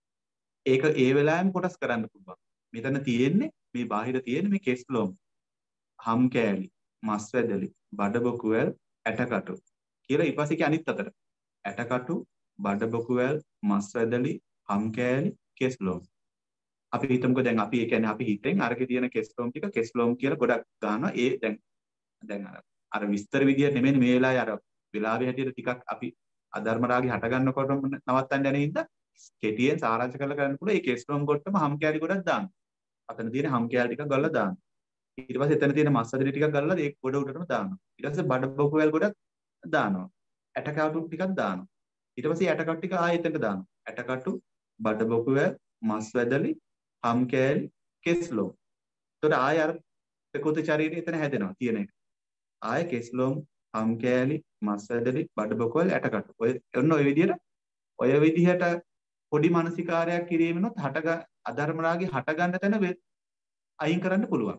ඒක ඒ වෙලාවෙම කොටස් කරන්න පුළුවන්. මෙතන තියෙන්නේ මේ බාහිර තියෙන්නේ මේ කෙස්ලොම්, හම් කෑලි, මස් වැදලි, බඩබොකුවැල්, ඇටකටු කියලා ඊපස්සේ කිය අනිත් අතට. ඇටකටු, බඩබොකුවැල්, මස් වැදලි, හම් කෑලි, කෙස්ලොම්. අපි හිතමුකෝ දැන් අපි ඒ කියන්නේ අපි හිතෙන් අරකේ තියෙන කෙස්ලොම් ටික කෙස්ලොම් කියලා ගොඩක් ගන්නවා. ඒ දැන් දැන් අර අර විස්තර විදියට නෙමෙයි මේ වෙලාවේ අර වෙලාවේ හැටියට ටිකක් අපි අධර්ම රාගي හට ගන්නකොටම නවත්තන්න යන හින්දා කෙටියෙන් සාරාංශ කරලා කරන්න පුළුවන්. ඒ කෙස්ලොම් කොටම හම් කෑලි ගොඩක් දාන්න. අතන තියෙන හම් කෑලි ටිකක් ගල්ලා දාන්න. ඊට පස්සේ එතන තියෙන මස් අදලි ටිකක් ගල්ලා ඒක ගොඩ උඩටම දානවා. ඊට පස්සේ බඩබොකුවැල් ගොඩක් දානවා. ඇටකටු ටිකක් දානවා. ඊට පස්සේ ඇටකටු ටික ආයෙ එතනට දානවා. ඇටකටු, බඩබොකුවැල්, මස් වැදලි, හම් කෑලි, කෙස්ලොම්. එතකොට ආයෙ අර ප්‍රකෘති ශරීරය එතන හැදෙනවා තියෙන එක. ආයෙ කෙස්ලොම්, හම් කෑලි, මස් වැදලි, බඩබොකුවැල්, ඇටකටු. ඔය ඔන්න ඔය විදිහට ඔය විදිහට පොඩි මානසිකාරයක් කිරීමනොත් හට අධර්ම රාගේ හට ගන්න තැන අයින් කරන්න පුළුවන්.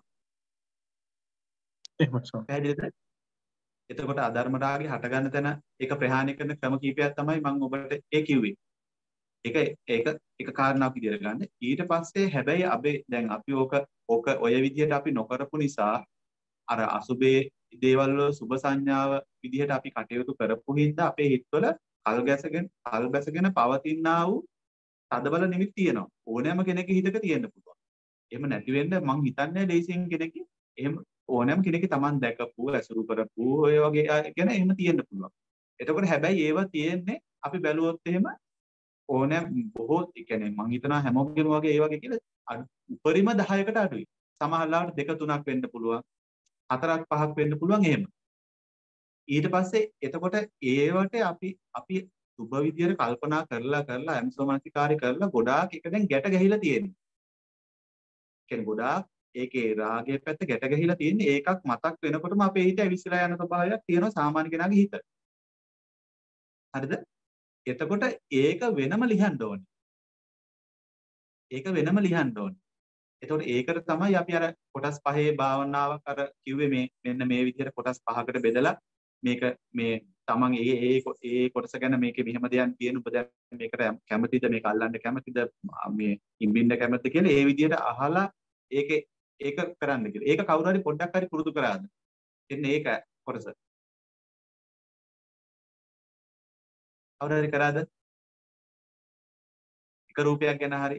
පැහැදිලිද? එතකොට අධර්ම රාගේ හට ගන්න තැන ඒක ප්‍රහාණය කරන ක්‍රම කීපයක් තමයි මම ඔබට ඒ කිව්වේ. ඒක ඒක එක කාරණාවක් විදියට ගන්න. ඊට පස්සේ හැබැයි අපි දැන් අපි ඕක ඕක ඔය විදිහට අපි නොකරපු නිසා අර අසුබේ දේවල් වල සුබ සංඥාව විදිහට අපි කටයුතු කරපු හින්දා අපේ හිතවල කල් ගැසගෙන කල් බැසගෙන පවතිනා වූ තදබල නිමිති තියෙනවා. ඕනෑම කෙනෙකුගේ හිතක තියෙන්න පුළුවන්. එහෙම නැති වෙන්න මං හිතන්නේ ලේසියෙන් කෙනෙක් එහෙම ඕනෑම කෙනෙක් තමන් දැකපු ඇසුරු කරපු ඔය වගේ ගැන එහෙම තියෙන්න පුළුවන්. එතකොට හැබැයි ඒවා තියෙන්නේ අපි බැලුවොත් එහෙම ඕනෑ බොහෝ ඒ කියන්නේ මම හිතනවා හැමෝගෙම වගේ ඒ වගේ කියලා උපරිම දහයකට අඩුයි. සමහරවිට දෙක තුනක් වෙන්න පුළුවන්. හතරක් පහක් වෙන්න පුළුවන් එහෙම. ඊට පස්සේ එතකොට ඒවට අපි අපි සුබ විදියට කල්පනා කරලා කරලා අම්සෝමානසිකාරී කරලා ගොඩාක් එක දැන් ගැට ගැහිලා තියෙනවා. කියන්නේ ගොඩාක් ඒකේ රාගයේ පැත්ත ගැට ගැහිලා තියෙන්නේ ඒකක් මතක් වෙනකොටම අපේ හිත ඇවිස්සලා යන ස්වභාවයක් තියෙනවා සාමාන්‍ය කෙනාගේ හිත. හරිද? එතකොට ඒක වෙනම ලියන්න ඕනේ. ඒක වෙනම ලියන්න ඕනේ. එතකොට ඒකට තමයි අපි අර කොටස් පහේ භාවනාවක් අර කිව්වේ මේ මෙන්න මේ විදිහට කොටස් පහකට බෙදලා මේක මේ තමන් ඒ ඒ ඒ කොටස ගැන මේකේ මෙහෙම දෙයක් තියෙන ඔබ දැන් මේකට කැමතිද මේක අල්ලන්න කැමතිද මේ ඉම්බින්න කැමතිද කියලා ඒ විදිහට අහලා ඒකේ ඒක කරන්න කියලා. ඒක කවුරු හරි පොඩ්ඩක් හරි පුරුදු කරාද? එන්නේ ඒක කොටස. කවුරු හරි කරාද? එක රූපයක් ගැන හරි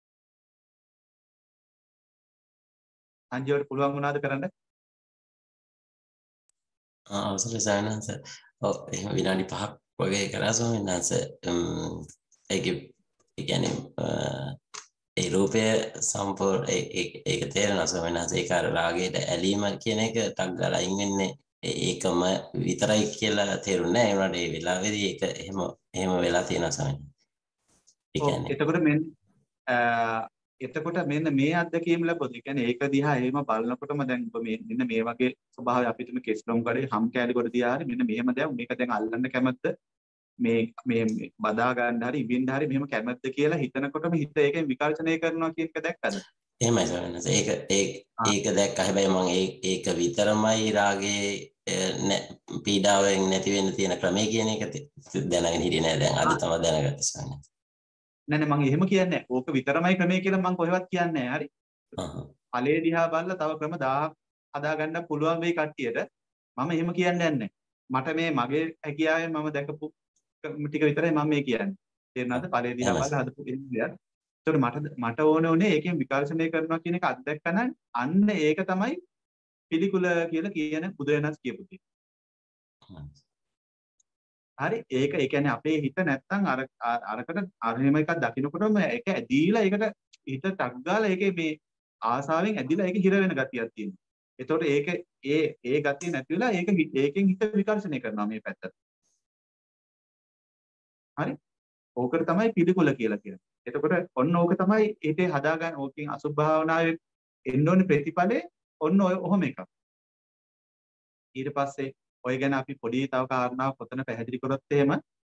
අංජවට පුළුවන් වුණාද කරන්න? අවසරයි සයනස. ඔව් එහෙම විනාඩි පහක් වගේ කරා ස්වාමීන් වහන්සේ. ඒකේ ඒ කියන්නේ ඒ රූපය සම්පූර්ණ ඒක තේරෙනවා ස්වාමීන් වහන්සේ. ඒක අර රාගයට ඇලීම කියන එක ටක් ගාලා අයින් වෙන්නේ ඒකම විතරයි කියලා තේරුන්නේ නැහැ. ඒ වුණාට ඒ වෙලාවේදී ඒක එහෙම එහෙම වෙලා තියෙනවා ස්වාමීන් වහන්සේ. ඒ කියන්නේ එතකොට මෙන්න එතකොට මෙන්න මේ අත්දැකීම් ලැබුවොත් ඒ කියන්නේ ඒක දිහා එහෙම බලනකොටම දැන් ඔබ මේ මෙන්න මේ වගේ ස්වභාවය අපිට මේ කෙස්ලොම් කඩේ හම් කැලි කොට දිහා හරි මෙන්න මෙහෙම දැන් මේක දැන් අල්ලන්න කැමැත්ත මේ මේ බදා ගන්න හරි ඉවින්න හරි මෙහෙම කැමැත්ත කියලා හිතනකොටම හිත ඒකෙන් විකර්ෂණය කරනවා කියන එක දැක්කද? එහෙමයි ස්වාමීන් ඒක ඒක දැක්ක හැබැයි මම ඒක විතරමයි රාගේ පීඩාවෙන් නැති වෙන්න තියෙන ක්‍රමය කියන එක දැනගෙන හිටියේ නෑ දැන් අද තමයි දැනගත්තේ ස්වාමීන් නෑ නෑ මම එහෙම කියන්නේ නෑ. ඕක විතරමයි ක්‍රමය කියලා මම කොහෙවත් කියන්නේ නෑ. හරි. ඵලයේ දිහා බලලා තව ක්‍රම දහයක් හදා ගන්න පුළුවන් වෙයි කට්ටියට. මම එහෙම කියන්නේ නැහැ. මට මේ මගේ හැකියාවෙන් මම දැකපු ටික විතරයි මම මේ කියන්නේ. තේරුණාද? ඵලයේ දිහා බලලා හදපු දෙයක්. ඒතකොට මට මට ඕන උනේ ඒකෙන් විකර්ෂණය කරනවා කියන එක අත්දැකනන් අන්න ඒක තමයි පිළිකුල කියලා කියන බුදුරජාණන් කියපු දේ. හරි ඒක ඒ කියන්නේ අපේ හිත නැත්තම් අර අරකට අරහෙම එකක් දකින්නකොටම ඒක ඇදීලා ඒකට හිත ටක් ගාලා ඒකේ මේ ආසාවෙන් ඇදිලා ඒක හිර වෙන ගතියක් තියෙනවා. එතකොට ඒක ඒ ඒ ගතිය නැති වෙලා ඒක ඒකෙන් හිත විකර්ෂණය කරනවා මේ පැත්තට. හරි? ඕකට තමයි පිළිකුල කියලා කියන්නේ. එතකොට ඔන්න ඕක තමයි හිතේ හදාගන්න ඕකෙන් අසුභ භාවනාවේ එන්න ඕනේ ප්‍රතිඵලේ ඔන්න ඔය ඔහොම එකක්. ඊට පස්සේ ඔය ගැන අපි පොඩි තව කාරණාවක් පොතන පැහැදිලි කරොත් එහෙම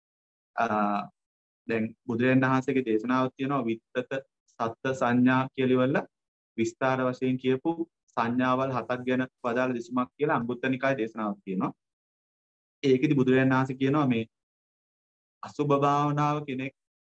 දැන් බුදුරජාණන් වහන්සේගේ දේශනාවක් තියෙනවා විත්තත සත්ත්‍ය සංඥා කියලා ඉවරලා විස්තර වශයෙන් කියපු සංඥාවල් හතක් ගැන වදාළ දෙසුමක් කියලා අංගුත්තර නිකායේ දේශනාවක් තියෙනවා. ඒකෙදි බුදුරජාණන් වහන්සේ කියනවා මේ අසුභ භාවනාව කෙනෙක්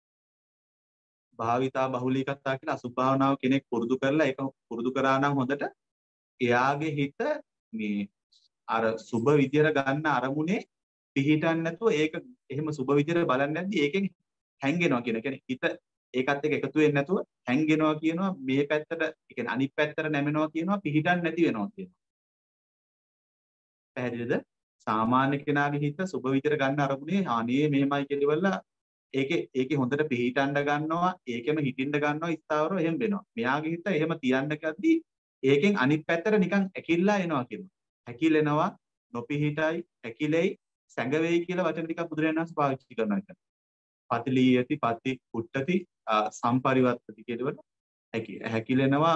භාවිතා බහුලීකතා කියලා අසුභ භාවනාව කෙනෙක් පුරුදු කරලා ඒක පුරුදු කරා නම් හොඳට එයාගේ හිත මේ අර සුබ විදියට ගන්න අරමුණේ පිහිටන්නේ නැතුව ඒක එහෙම සුබ විදියට බලන්නේ නැද්දි ඒකෙන් හැංගෙනවා කියන. කියන්නේ හිත ඒකත් එක්ක එකතු වෙන්නේ නැතුව හැංගෙනවා කියනවා මේ පැත්තට ඒ කියන්නේ අනිත් පැත්තට නැමෙනවා කියනවා පිහිටන්නේ නැති වෙනවා කියනවා. පැහැදිලිද? සාමාන්‍ය කෙනාගේ හිත සුබ විදියට ගන්න අරමුණේ අනේ මෙහෙමයි කියලා ඒකේ ඒකේ හොඳට පිහිටන්න ගන්නවා ඒකෙම හිටින්න ගන්නවා ස්ථාවරව එහෙම වෙනවා. මෙයාගේ හිත එහෙම තියන්න කද්දී ඒකෙන් අනිත් පැත්තට නිකන් ඇකිල්ලා එනවා කියනවා. හැකිලෙනවා නොපිහිටයි හැකිලෙයි සැඟවෙයි කියලා වචන ටිකක් බුදුරජාණන් වහන්සේ පාවිච්චි කරනවා එක. පතිලීයති පති උට්ටති සම්පරිවර්තති කියනකොට හැකිලෙනවා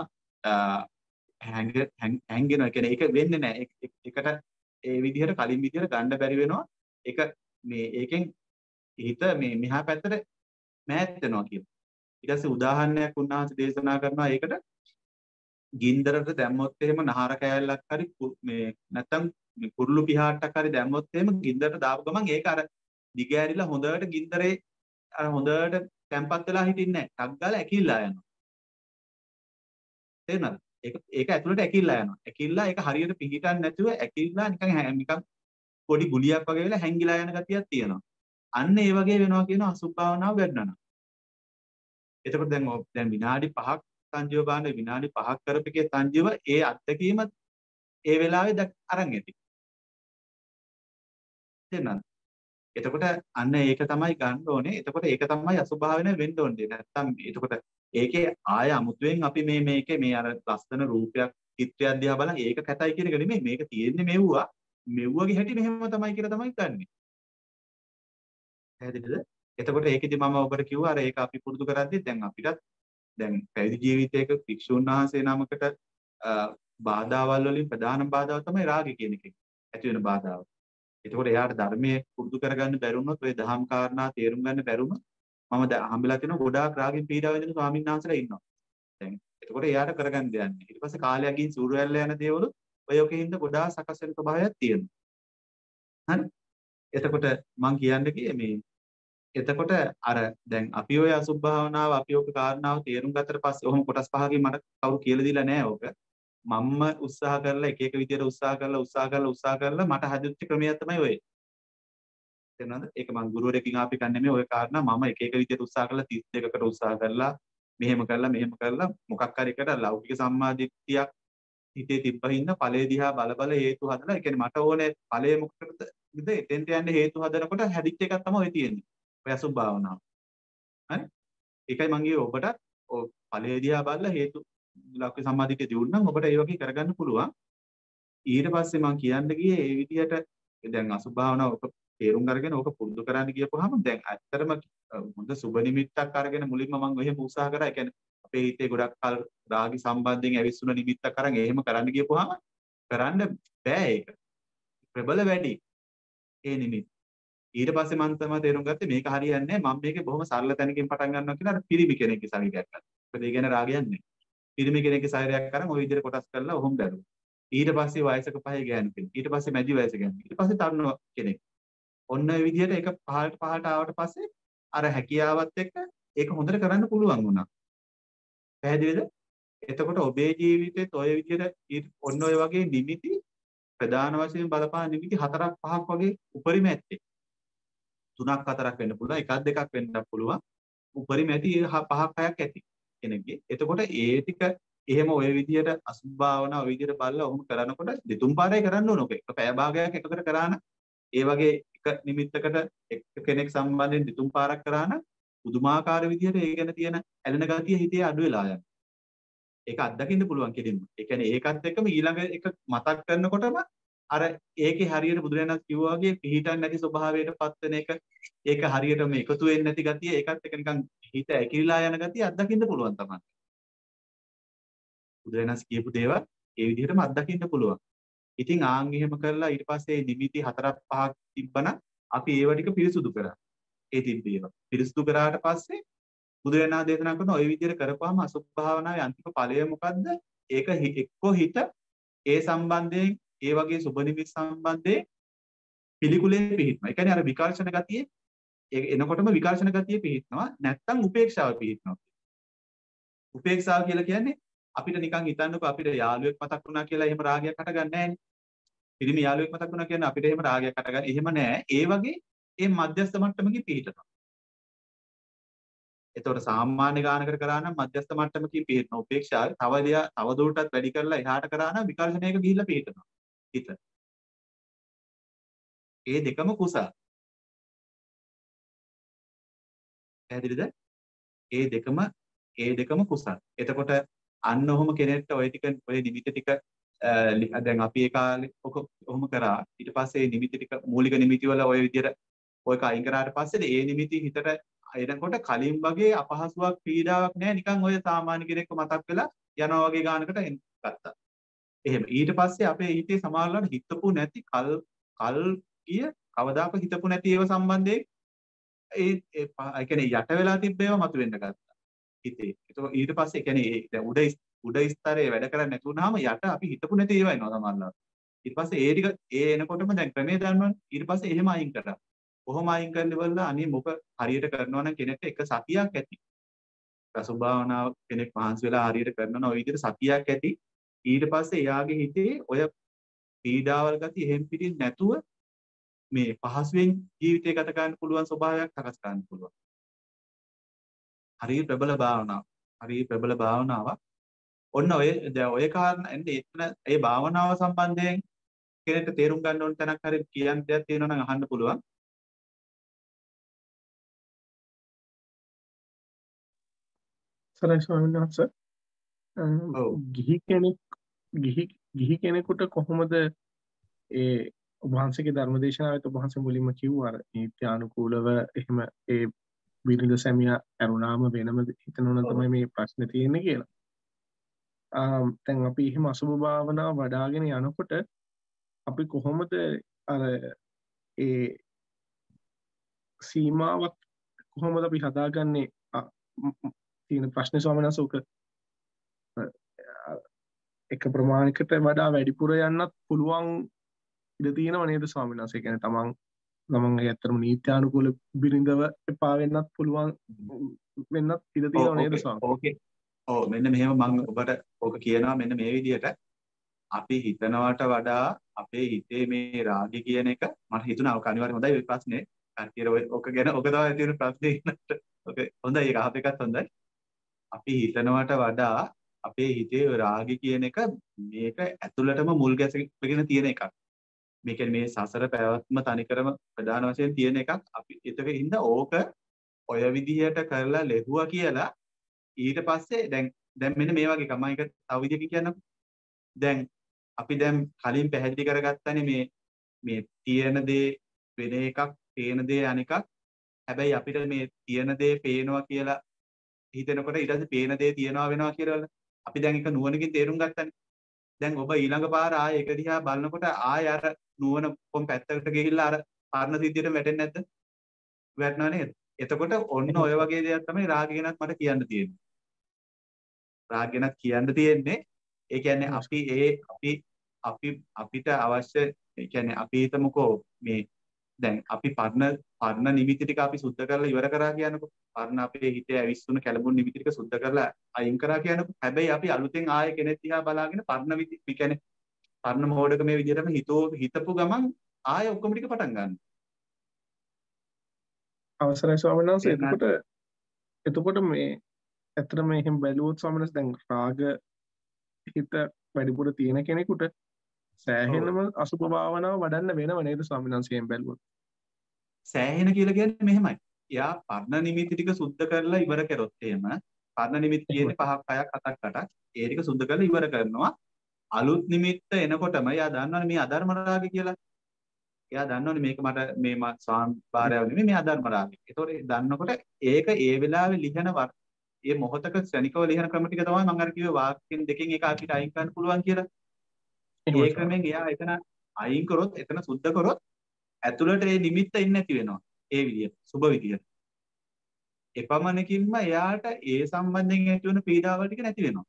හැංගෙනවා කියන්නේ ඒක වෙන්නේ නැහැ. ඒකට ඒ විදිහට කලින් විදිහට ගන්න බැරි වෙනවා. ඒක මේ ඒකෙන් හිත මේ මෙහා පැත්තට මෑත් වෙනවා කියනවා. ඊට පස්සේ උදාහරණයක් උන්වහන්සේ දේශනා කරනවා ඒකට ගින්දරට දැම්මොත් එහෙම නහර කෑල්ලක් හරි මේ නැත්තම් කුරුළු පිහාට්ටක් හරි දැම්මොත් එහෙම ගින්දරට දාපු ගමන් ඒක අර දිගෑරිලා හොඳට ගින්දරේ අර හොඳට තැම්පත් වෙලා හිටින්නේ නැහැ. ටක් ගාලා ඇකිල්ලා යනවා. තේරුණාද? ඒක ඒක ඇතුළට ඇකිල්ලා යනවා. ඇකිල්ලා ඒක හරියට පිහිටන්නේ නැතුව ඇකිල්ලා නිකන් නිකන් පොඩි ගුලියක් වගේ වෙලා හැංගිලා යන ගතියක් තියෙනවා. අන්න ඒ වගේ වෙනවා කියන අසුභ භාවනාව වැඩනවා. එතකොට දැන් දැන් විනාඩි පහක් සංජීව බාන විනාඩි පහක් කරපිකේ සංජීව ඒ අත්දැකීම ඒ වෙලාවේ අරන් ඇති. තේරුණාද? එතකොට අන්න ඒක තමයි ගන්න ඕනේ. එතකොට ඒක තමයි අසුභාවන වෙන්න ඕනේ. නැත්තම් එතකොට ඒකේ ආය අමුතුවෙන් අපි මේ මේකේ මේ අර ලස්සන රූපයක් චිත්‍රයක් දිහා බලන් ඒක කැතයි කියන එක නෙමෙයි. මේක තියෙන්නේ මෙව්වා. මෙව්වගේ හැටි මෙහෙම තමයි කියලා තමයි ගන්නෙ. පැහැදිලිද? එතකොට ඒකෙදි මම ඔබට කිව්වා අර ඒක අපි පුරුදු කරද්දි දැන් අපිටත් දැන් පැවිදි ජීවිතයක භික්ෂුන් වහන්සේ නමකට බාධාවල් වලින් ප්‍රධාන බාධාව තමයි රාගය කියන එක. ඇති වෙන බාධාව. එතකොට එයාට ධර්මයේ පුරුදු කරගන්න බැරුණොත් ඔය දහම් කාරණා තේරුම් ගන්න බැරුණොත් මම හම්බෙලා තියෙනවා ගොඩාක් රාගෙන් පීඩා විඳින ස්වාමීන් වහන්සේලා ඉන්නවා. දැන් එතකොට එයාට කරගන්න දෙයක්. ඊට පස්සේ කාලයක් ගිහින් සූර්යවැල්ල යන දේවලු ඔය ඔකෙන්ද ගොඩාක් සකස් වෙන ස්වභාවයක් තියෙනවා. හරි? එතකොට මම කියන්න ගියේ මේ එතකොට අර දැන් අපි ඔය අසුභ භාවනාව අපි ඔක කාරණාව තේරුම් ගත්තට පස්සේ ඔහොම කොටස් පහකින් මට කවුරු කියලා දීලා නැහැ ඕක. මම්ම උත්සාහ කරලා එක එක විදියට උත්සාහ කරලා උත්සාහ කරලා උත්සාහ කරලා මට හදිච්ච ක්‍රමයක් තමයි ඔය. තේරුණාද? ඒක මම ගුරුවරයෙක්ගෙන් ආපු එකක් නෙමෙයි ඔය කාරණා මම එක එක විදියට උත්සාහ කරලා තිස් දෙකකට උත්සාහ කරලා මෙහෙම කරලා මෙහෙම කරලා මොකක් හරි එකට ලෞකික සම්මාදිට්ඨියක් හිතේ තිබ්බහින්ද ඵලයේ දිහා බල බල හේතු හදලා ඒ කියන්නේ මට ඕනේ ඵලයේ මොකටද එතෙන්ට යන්න හේතු හදනකොට හැදිච්ච එකක් තමයි ඔය තියෙන්නේ. ඔය අසුභ භාවනාව. හරි? ඒකයි මම කියේ ඔබට ඔය ඵලයේ දිහා බලලා හේතු ලෞකික සම්මාදිට්ඨිය දියුණු නම් ඔබට ඒ වගේ කරගන්න පුළුවන්. ඊට පස්සේ මම කියන්න ගියේ ඒ විදිහට දැන් අසුභ භාවනාව ඔක තේරුම් අරගෙන ඕක පුරුදු කරන්න ගියපුවාම දැන් ඇත්තටම හොඳ සුබ නිමිත්තක් අරගෙන මුලින්ම මම එහෙම උත්සාහ කරා. ඒ කියන්නේ අපේ හිතේ ගොඩක් කල් රාගි සම්බන්ධයෙන් ඇවිස්සුන නිමිත්තක් අරන් එහෙම කරන්න ගියපුවාම කරන්න බෑ ඒක. ප්‍රබල වැඩි ඒ නිමිත්ත. ඊට පස්සේ මම තමයි තේරුම් ගත්තේ මේක හරියන්නේ නැහැ. මම මේකේ බොහොම සරල තැනකින් පටන් ගන්නවා කියලා අර පිරිමි කෙනෙක්ගේ ශරීරයක් ගන්න. මොකද ඒ කියන්නේ රාගයක් නෙමෙයි. පිරිමි කෙනෙක්ගේ ශරීරයක් අරන් ওই විදිහට කොටස් කරලා ඔහොම බැලුවා. ඊට පස්සේ වයසක පහේ ගෑනු කෙනෙක්. ඊට පස්සේ මැදි වයස ගෑනු. ඊට පස්සේ තරුණ කෙනෙක්. ඔන්න ඔය විදිහට ඒක පහළට පහළට ආවට පස්සේ අර හැකියාවත් එක්ක ඒක හොඳට කරන්න පුළුවන් වුණා. පැහැදිලිද? එතකොට ඔබේ ජීවිතේත් ඔය විදිහට ඔන්න ඔය වගේ නිමිති ප්‍රධාන වශයෙන් බලපාන නිමිති හතරක් පහක් වගේ උපරිම ඇත්තේ. තුනක් හතරක් වෙන්න පුළුවන්, එකක් දෙකක් වෙන්නත් පුළුවන්. උපරිම ඇති පහක් හයක් ඇති කෙනෙක්ගේ. එතකොට ඒ ටික එහෙම ඔය විදිහට අසුභ භාවනා ඔය විදිහට බලලා ඔහොම කරනකොට දෙතුන් පාරයි කරන්න ඕන ඔක. එක පැය භාගයක් එකකට කරා නම් ඒ වගේ එක නිමිත්තකට එක් කෙනෙක් සම්බන්ධයෙන් දෙතුන් පාරක් කරා නම් පුදුමාකාර විදිහට ඒ ගැන තියෙන ඇලෙන ගතිය හිතේ අඩු වෙලා යනවා. ඒක අත්දකින්න පුළුවන් කෙලින්ම. ඒ කියන්නේ ඒකත් එක්කම ඊළඟ එක මතක් කරනකොටම අර ඒකේ හරියට බුදුරජාණන් කිව්වා වගේ පිහිටන් නැති ස්වභාවයට පත් වෙන එක ඒක හරියට මේ එකතු වෙන්නේ නැති ගතිය ඒකත් එක නිකන් හිත ඇකිලිලා යන ගතිය අත්දකින්න පුළුවන් තමයි. බුදුරජාණන් කියපු දේවල් ඒ විදිහටම අත්දකින්න පුළුවන්. ඉතින් ආන් එහෙම කරලා ඊට පස්සේ නිමිති හතරක් පහක් තිබ්බනම් අපි ඒව ටික පිරිසුදු කරා. ඒ තිබ්බේවා. පිරිසුදු කරාට පස්සේ බුදුරජාණන් දේශනා කරන ওই විදිහට කරපුවාම අසුභ භාවනාවේ අන්තිම ඵලය මොකද්ද? ඒක එක්කෝ හිත ඒ සම්බන්ධයෙන් ඒ වගේ සුබ නිමිති සම්බන්ධයෙන් පිළිකුලේ පිහිටනවා. ඒ කියන්නේ අර විකර්ෂණ ගතිය එනකොටම විකර්ෂණ ගතිය පිහිටනවා. නැත්තම් උපේක්ෂාව පිහිටනවා. උපේක්ෂාව කියලා කියන්නේ අපිට නිකන් හිතන්නකෝ අපිට යාළුවෙක් මතක් වුණා කියලා එහෙම රාගයක් හටගන්නේ නැහැනේ. පිරිමි යාළුවෙක් මතක් වුණා කියන්නේ අපිට එහෙම රාගයක් හටගන්නේ එහෙම නැහැ. ඒ වගේ ඒ මධ්‍යස්ථ මට්ටමකින් පිහිටනවා. එතකොට සාමාන්‍ය ගානකට කරා නම් මධ්‍යස්ථ මට්ටමකින් පිහිටන උපේක්ෂාව තව දියා තව දුරටත් වැඩි කරලා එහාට කරා නම් විකර්ෂණයක ගිහිල්ලා පිහිටනවා. හිත. ඒ දෙකම කුසල. පැහැදිලිද? ඒ දෙකම ඒ දෙකම කුසල. එතකොට අන්න ඔහොම කෙනෙක්ට ඔය ටික ඔය නිමිති ටික දැන් අපි ඒ කාලේ ඔක ඔහොම කරා ඊට පස්සේ මේ නිමිති ටික මූලික නිමිති වල ඔය විදිහට ඔයක අයින් කරාට පස්සේ ඒ නිමිති හිතට එනකොට කලින් වගේ අපහසුාවක් පීඩාවක් නැහැ නිකන් ඔය සාමාන්‍ය කෙනෙක්ව මතක් වෙලා යනවා වගේ ගානකට ගත්තා. එහෙම ඊට පස්සේ අපේ හිතේ සමහරවල්ලාට හිතපු නැති කල් කල් කිය කවදාක හිතපු නැති ඒව සම්බන්ධයෙන් ඒ ඒ කියන්නේ යට වෙලා තිබ්බ ඒවා මතුවෙන්න ගත්තා හිතේ. ඒක ඊට පස්සේ කියන්නේ දැන් උඩ උඩ ස්තරේ වැඩ කරන්නේ නැති වුනහම යට අපි හිතපු නැති ඒවා එනවා සමහරවල්ලාට. ඊට පස්සේ ඒ ටික ඒ එනකොටම දැන් ක්‍රමේ දන්නවනේ. ඊට පස්සේ එහෙම අයින් කරා. කොහොම අයින් කරන්නවල අනේ මොක හරියට කරනවා නම් කෙනෙක්ට එක සතියක් ඇති. රසභාවනාව කෙනෙක් මහන්සි වෙලා හරියට කරනවා ඔය විදිහට සතියක් ඇති. ඊට පස්සේ එයාගේ හිතේ ඔය පීඩාවල් ගති එහෙම් පිටින් නැතුව මේ පහසුවෙන් ජීවිතය ගත කරන්න පුළුවන් ස්වභාවයක් සකස් කරන්න පුළුවන්. හරිය ප්‍රබල භාවනාව. හරිය ප්‍රබල භාවනාවක්. ඔන්න ඔය දැන් ඔය කාරණා එන්නේ එතන ඒ භාවනාව සම්බන්ධයෙන් කෙනෙක්ට තේරුම් ගන්න ඕන තැනක් හරිය කියන්න දෙයක් තියෙනවා නම් අහන්න පුළුවන්. සරයි ස්වාමීන් වහන්සේ ඔව් ගිහි කෙනෙක් ගිහි ගිහි කෙනෙකුට කොහොමද ඒ ඔබහන්සේගේ ධර්මදේශනාවත් ඔබහන්සේ මුලින්ම කිව්වා අර නීත්‍යානුකූලව එහෙම ඒ බිරිඳ සැමියා ඇරුණාම වෙනම හිතනවනම් ඔව් තමයි මේ ප්‍රශ්නේ තියෙන්නේ කියලා. ආම් දැන් අපි එහෙම අසුභ භාවනාව වඩ아가ගෙන යනකොට අපි කොහොමද අර ඒ සීමාවක් කොහොමද අපි හදාගන්නේ අ- ම්- ම්- තියෙන ප්‍රශ්නේ ස්වාමීන් වහන්සේ උක එක ප්‍රමාණයකට වඩා වැඩිපුර යන්නත් පුළුවන් ඉඩ තියෙනව නේද ස්වාමීන් වහන්සේ? කියන්නේ තමන් තමන් ඇත්තටම නීත්‍යානුකූල බිරිඳව එපා වෙන්නත් පුළුවන් වෙන්නත් ඉඩ ඔව් තියෙනව නේද ඕකේ ස්වාමීන් ඕකේ ඔව් මෙන්න මෙහෙම මම ඔබට ඕක කියනවා මෙන්න මේ විදිහට අපි හිතනවට වඩා අපේ හිතේ මේ රාගය කියන එක මට හිතුණා ඔක අනිවාර්යයෙන් හොඳයි ඔය ප්‍රශ්නේ කර්තියර ඔය ඔක ගැන ඔක තමයි තියෙන ප්‍රශ්නේ ඉන්නට ඔක හොඳයි ඒක අහප එකත් හොඳයි අපි හිතනවට වඩා අපේ හිතේ ඔය රාගය කියන එක මේක ඇතුළටම මුල් ගැසගෙන තියෙන එකක් මේ කියන්නේ මේ සසර පැවැත්ම තනිකරම ප්‍රධාන වශයෙන් තියෙන එකක් අපි ඒතකින්ද ඕක ඔය විදිහට කරලා ලැබුවා කියලා ඊට පස්සේ දැන් දැන් මෙන්න මේ වගේ එකක් මම ඒක තව විදිහකින් කියන්නකෝ දැන් අපි දැන් කලින් පැහැදිලි කරගත්තානේ මේ මේ තියෙන දේ වෙන එකක් පේන දේ අනිකක් හැබැයි අපිට මේ තියෙන දේ පේනවා කියලා හිතෙනකොට ඊට පස්සේ පේන දේ තියෙනවා වෙනවා කියලා අපි දැන් එක නුවණකින් තේරුම් ගත්තානේ දැන් ඔබ ඊළඟ පාර ආයෙ එක දිහා බලනකොට ආයෙ අර නුවණ කොම් පැත්තකට ගිහිල්ලා අර පරණ සිද්ධියට වැටෙන්නේ නැද්ද වැටෙනව නේද එතකොට ඔන්න ඔය වගේ දෙයක් තමයි රාග ගැනත් මට කියන්න තියෙන්නේ රාග ගැනත් කියන්න තියෙන්නේ ඒ කියන්නේ අපි ඒ අපි අපි අපිට අවශ්‍ය ඒ කියන්නේ අපි හිතමුකෝ මේ දැන් අපි පරණ පරණ නිමිති ටික අපි සුද්ධ කරලා ඉවර කරා කියනකො පරණ අපේ හිතේ ඇවිස්සුණු කැළඹුණු නිමිති ටික සුද්ධ කරලා අයින් කරා කියනකො හැබැයි අපි අලුතෙන් ආයෙ කෙනෙක් දිහා බලාගෙන පරණ විදි ඒ කියන්නේ පරණ මොඩක මේ විදිහටම හිතෝ හිතපු ගමන් ආයෙ ඔක්කොම ටික පටන් ගන්නවා අවසරයි ස්වාමීන් වහන්සේ. තේරුණාද? එතකොට එතකොට මේ ඇත්තටම එහෙම බැලුවොත් ස්වාමීන් වහන්සේ දැන් රාග හිත වැඩිපුර තියෙන කෙනෙකුට ඔව් සෑහෙනම අසුභ භාවනාව වඩන්න වෙනව නේද ස්වාමීන් වහන්සේ එහෙම බැලුවොත්? සෑහෙන කියලා කියන්නේ මෙහෙමයි. එයා පරණ නිමිති ටික සුද්ධ කරලා ඉවර කරොත් එහෙම පරණ නිමිති එහෙම කියන්නේ පහක් හයක් හතක් අටක් ඒ ටික සුද්ධ කරලා ඉවර කරනවා. අලුත් නිමිත්ත එනකොටම එයා දන්නවනේ මේ අධර්ම රාගය කියලා. එයා දන්නවනේ මේක මට මේ සාම්පාරයව නෙමෙයි මේ අධර්ම රාගය. ඒතකොට ඒ දන්නකොට ඒක ඒ වෙලාවේ ලිහන ඒ මොහොතක ක්ෂණිකව ලිහන ක්‍රම ටික තමයි මම අර කිව්වේ වාක්‍යෙන් දෙකෙන් එක අපිට අයින් කරන්න පුළුවන් කියලා. එහෙම ඒ ස්වාමීන් ක්‍රමෙන් එයා එතන අයින් කරොත් එතන සුද්ධ කරොත් ඇතුළට ඒ නිමිත්ත ඉන්නේ නැති වෙනවා. ඒ විදියට සුබ විදියට. එපමණකින්ම එයාට ඒ සම්බන්ධයෙන් ඇති වෙන පීඩාවල් ටික නැති වෙනවා.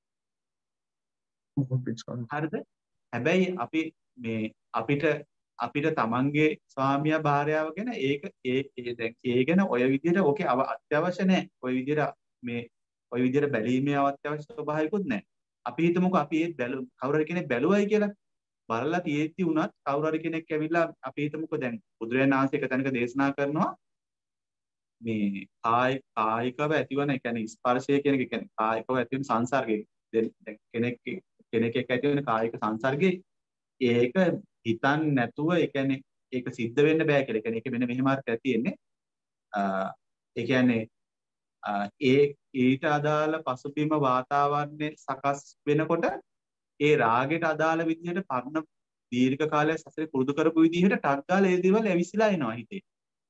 වහන්සේ. හරිද? හැබැයි අපි මේ අපිට අපිට තමන්ගේ ස්වාමියා භාර්යාව ගැන ඒක ඒ ඒ දැන් ඒ ගැන ඔය විදියට ඕකේ අත්‍යවශ්‍ය නැහැ. ඔය විදියට මේ ඔය විදියට බැලීමේ අත්‍යවශ්‍ය ස්වභාවිකුත් නැහැ. අපි හිතමුකෝ අපි ඒ බැලු කවුරු හරි කෙනෙක් බැලුවයි කියලා. බලලා තියෙද්දි උනත් කවුරු හරි කෙනෙක් ඇවිල්ලා අපි හිතමුකෝ දැන් බුදුරජාණන් වහන්සේ එක තැනක දේශනා කරනවා මේ කායි කායිකව ඇතිවන ඒ කියන්නේ ස්පර්ශය කියන එක කියන්නේ කායිකව ඇතිවන සංසර්ගය දැන් කෙනෙක් කෙනෙක් එක්ක ඇතිවන කායික සංසර්ගය ඒක හිතන් නැතුව ඒ කියන්නේ ඒක සිද්ධ වෙන්න බෑ කියලා. ඒ කියන්නේ ඒක මෙන්න මෙහෙම අර්ථයක් තියෙන්නේ. ඒ කියන්නේ ඒ ඊට අදාළ පසුබිම වාතාවරණය සකස් වෙනකොට ඒ රාගයට අදාළ විදිහට පරණ දීර්ඝ කාලයක් සසරේ පුරුදු කරපු විදිහට ටක් ගාලා ඒ දේවල් ඇවිස්සලා එනවා හිතේ.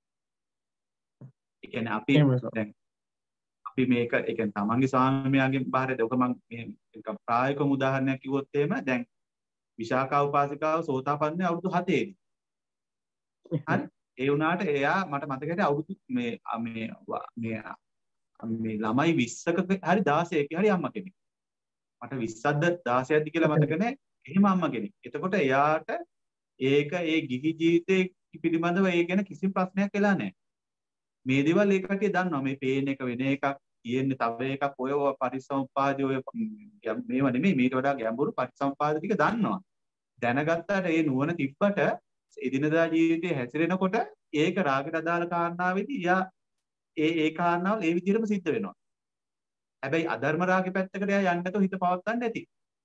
ඒ කියන්නේ අපි දැන් අපි මේක ඒ කියන්නේ තමන්ගේ ස්වාමියාගෙන් බාහිරද ඔක මම මේ එක ප්‍රායෝගික උදාහරණයක් කිව්වොත් එහෙම දැන් විශාකා උපාසිකාව සෝතාපන්නයි අවුරුදු හතේදී. හරි? ඒ වුණාට එයා මට මතකයි අවුරුදු මේ මේ මේ මේ ළමයි විස්සක හරි දාසයක හරි අම්මා කෙනෙක්. මට විස්සක්ද දාසයක්ද කියලා මතක නැහැ. එහෙම අම්මා කෙනෙක්. එතකොට එයාට ඒක ඒ ගිහි ජීවිතේ පිළිබඳව ඒ ගැන කිසිම ප්‍රශ්නයක් වෙලා නැහැ. මේ දේවල් ඒ කටිය දන්නවා. මේ පේන එක වෙන එකක් තියෙන්නේ තව එකක් ඔය පරිසම්පාදේ ඔය මේව නෙමෙයි මේට වඩා ගැඹුරු පරිසම්පාද ටික දන්නවා. දැනගත්තාට ඒ නුවණ තිබ්බට එදිනදා ජීවිතේ හැසිරෙනකොට ඒක රාගයට අදාළ කාරණාවෙදී යා ඒ ඒ කාරණාවල් ඒ විදිහටම සිද්ධ වෙනවා. හැබැයි අධර්ම රාගේ පැත්තකට යා යන්න නැතුව හිත පවත්තන්න නැති.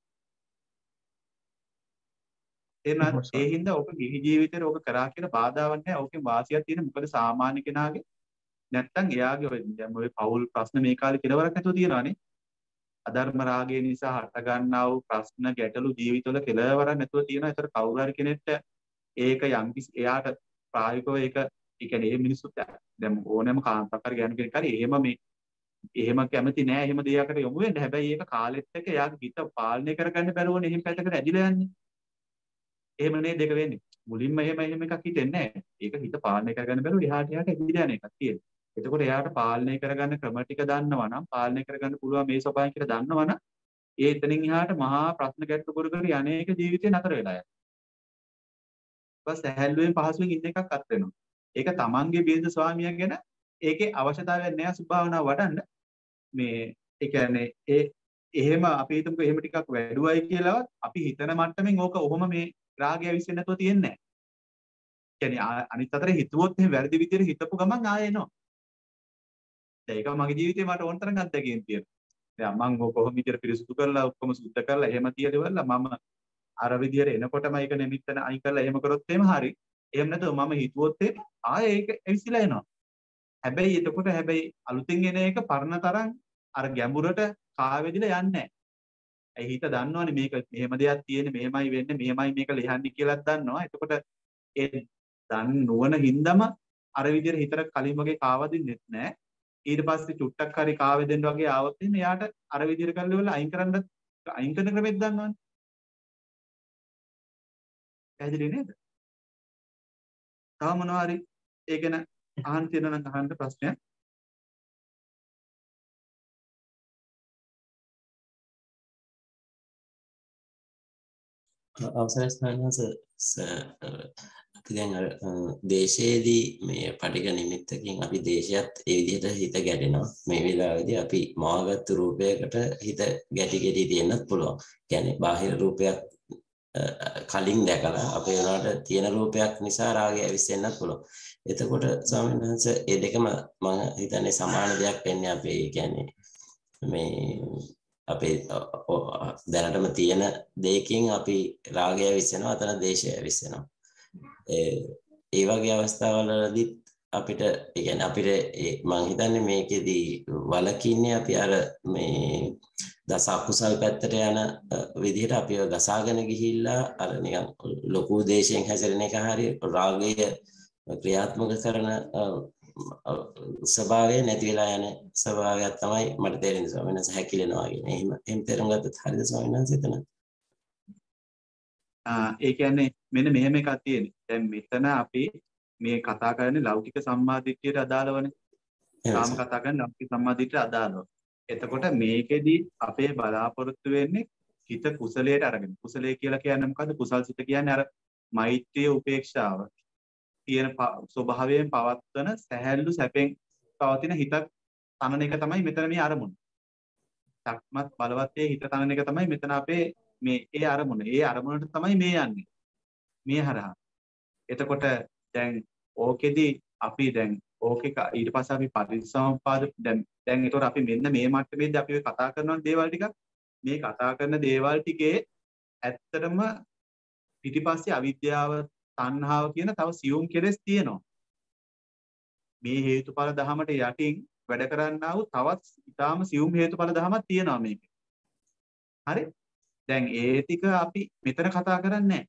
එහෙනම් ඒ හින්දා ඔක ගිහි ජීවිතේට ඔක කරා කියන බාධාවක් නැහැ. ඕකෙන් වාසියක් තියෙන මොකද සාමාන්‍ය කෙනාගේ නැත්තම් එයාගේ ඔය දැන් ඔය පෞල් ප්‍රශ්න මේ කාලේ කෙලවරක් නැතුව තියෙනවානේ. අධර්ම රාගය නිසා හට ගන්නා වූ ප්‍රශ්න ගැටලු ජීවිතවල කෙලවරක් නැතුව තියෙනවා. ඒතර කවුරු හරි කෙනෙක්ට ඒක යම් කිසි එයාට ප්‍රායෝගිකව ඒක ඒ කියන්නේ මේ මිනිස්සුත් දැන් ඕනෑම කාන්තාවක් හරි ගෑනු කෙනෙක් හරි එහෙම මේ එහෙම කැමති නෑ එහෙම දෙයකට යොමු වෙන්න. හැබැයි ඒක කාලෙත් එක්ක එයාගේ හිත පාලනය කරගන්න බැරුවනේ එහෙම පැත්තකට ඇදිලා යන්නේ. එහෙම නේද දෙක වෙන්නේ. මුලින්ම එහෙම එහෙම එකක් හිතෙන්නේ නෑ. ඒක හිත පාලනය කරගන්න බැරුව එහාට එහාට ඇදිලා යන එකක් තියෙනවා. එතකොට එයාට පාලනය කරගන්න ක්‍රම ටික දන්නවා නම් පාලනය කරගන්න පුළුවන් මේ ස්වභාවය කියලා දන්නවා නම් ඒ එතනින් එහාට මහා ප්‍රශ්න ගැටලු කර කර යන්නේක ජීවිතේ නතර වෙලා යනවා. බස් සැහැල්ලුවෙන් පහසුවෙන් ඉන්න එකක් අත් වෙනවා. ඒක තමන්ගේ බිරිඳ ස්වාමියා ගැන ඒකේ අවශ්‍යතාවයක් නෑ සුභාවනාව වඩන්න. මේ ඒ කියන්නේ ඒ එහෙම අපි හිතමුකෝ එහෙම ටිකක් වැඩුවයි කියලාවත් අපි හිතන මට්ටමින් ඕක ඔහොම මේ රාගය විශ්ෙන්නේ නැතුව තියන්නේ නෑ. කියන්නේ අනිත් අතට හිතුවොත් එහෙම වැරදි විදිහට හිතපු ගමන් ආයෙ එනවා. දැන් ඒක මගේ ජීවිතේ මට ඕන තරම් අත්දැකීම් තියෙනවා. දැන් මම කොහොම විදිහට පිරිසුදු කරලා ඔක්කොම සුද්ධ කරලා එහෙම තියලිවලා මම අර විදිහට එනකොටම ඒක නිමිත්තන අයින් කරලා එහෙම කරොත් එහෙම හරි. එහෙම නැතුව මම හිතුවොත් ආයෙ ඒක ඇවිස්සලා එනවා. හැබැයි එතකොට හැබැයි අලුතින් එන එක පරණ තරම් අර ගැඹුරට කාවෙදිලා යන්නේ නැහැ. ඒ හිත දන්නවනේ මේක මෙහෙම දෙයක් තියෙන්නේ මෙහෙමයි වෙන්නේ මෙහෙමයි මේක ලියන්නේ කියලාත් දන්නවා. එතකොට ඒ දන් නුවණ හින්දාම අර විදිහට හිතට කලින් වගේ කාවදින්නෙත් නැහැ. ඊට පස්සේ චුට්ටක් හරි කාවෙදෙන්න වගේ ආවොත් එන්නේ එයාට අර විදිහට කරලා ඉවරලා අයින් කරන්න අයින් කරන ක්‍රමෙත් දන්නවනේ. පැහැදිලි නේද? තව මොනවා හරි ඒ ගැන අහන්න තියෙනවා නම් අහන්න ප්‍රශ්නයක්. අවසරයි ස්වාමීන් අපි දැන් අර දේශයේදී මේ පටිඝ නිමිත්තකින් අපි දේශයත් ඒ විදිහට හිත ගැටෙනවා. මේ වෙලාවේදී අපි මාගත් රූපයකට හිත ගැටි ගැටි තියෙන්නත් පුළුවන්. කියන්නේ බාහිර රූපයක් කලින් දැකලා අපේ උනාට තියෙන රූපයක් නිසා රාගය ඇවිස්සෙන්නත් පුළුවන්. එතකොට ස්වාමීන් වහන්සේ මේ දෙකම මම හිතන්නේ සමාන දෙයක් වෙන්නේ අපේ කියන්නේ මේ අපේ දැනටම තියෙන දෙයකින් අපි රාගය ඇවිස්සෙනවා අතන දේශය ඇවිස්සෙනවා. ඒ වගේ අවස්ථාවලදී අපිට ඒ කියන්නේ අපිට මම හිතන්නේ මේකෙදී වලකින්නේ අපි අර මේ දස අකුසල් පැත්තට යන විදිහට අපිව ගසාගෙන ගිහිල්ලා අර නිකන් ලොකු දේශයෙන් හැසිරෙන එක හරිය රාගය ක්‍රියාත්මක කරන ස්වභාවය නැති වෙලා යන ස්වභාවයක් තමයි මට තේරෙන්නේ ස්වාමීන් වහන්සේ හැකිලෙනවා කියන. එහෙම එහෙම තේරුම් ගත්තත් හරියද ස්වාමීන් වහන්සේ එතන? ආ ඒ කියන්නේ මෙන්න මෙහෙම එකක් තියෙන්නේ. දැන් මෙතන අපි මේ කතා කරන්නේ ලෞකික සම්මාදිට්ඨියට අදාළවනේ. තාම කතා කරන්නේ ලෞකික සම්මාදිට්ඨියට අදාළව. එතකොට මේකෙදි අපේ බලාපොරොත්තු වෙන්නේ හිත කුසලයට අරගෙන. කුසලයේ කියලා කියන්නේ මොකද්ද? කුසල් සිත කියන්නේ අර මෛත්‍රිය උපේක්ෂාව තියෙන ස්වභාවයෙන් පවත්වන සැහැල්ලු සැපෙන් පවතින හිතක් තනන එක තමයි මෙතන මේ අරමුණ. සක්මත් බලවත්යේ හිත තනන එක තමයි මෙතන අපේ මේ ඒ අරමුණ. ඒ අරමුණට තමයි මේ යන්නේ. මේ හරහා. එතකොට දැන් ඕකෙදි අපි දැන් ඕකේ ඊට පස්සේ අපි පටිච්චසමුප්පාද දැන් දැන් ඒතකොට අපි මෙන්න මේ මට්ටමේදී අපි කතා කරන දේවල් ටිකක් මේ කතා කරන දේවල් ටිකේ ඇත්තටම පිටිපස්සේ අවිද්‍යාව තණ්හාව කියන තව සියුම් කෙලෙස් තියෙනවා. මේ හේතුඵල ධමයට යටින් වැඩ කරන්නා වූ තවත් ඊටාම සියුම් හේතුඵල ධමයක් තියෙනවා මේකේ. හරි? දැන් ඒ ටික අපි මෙතන කතා කරන්නේ නැහැ.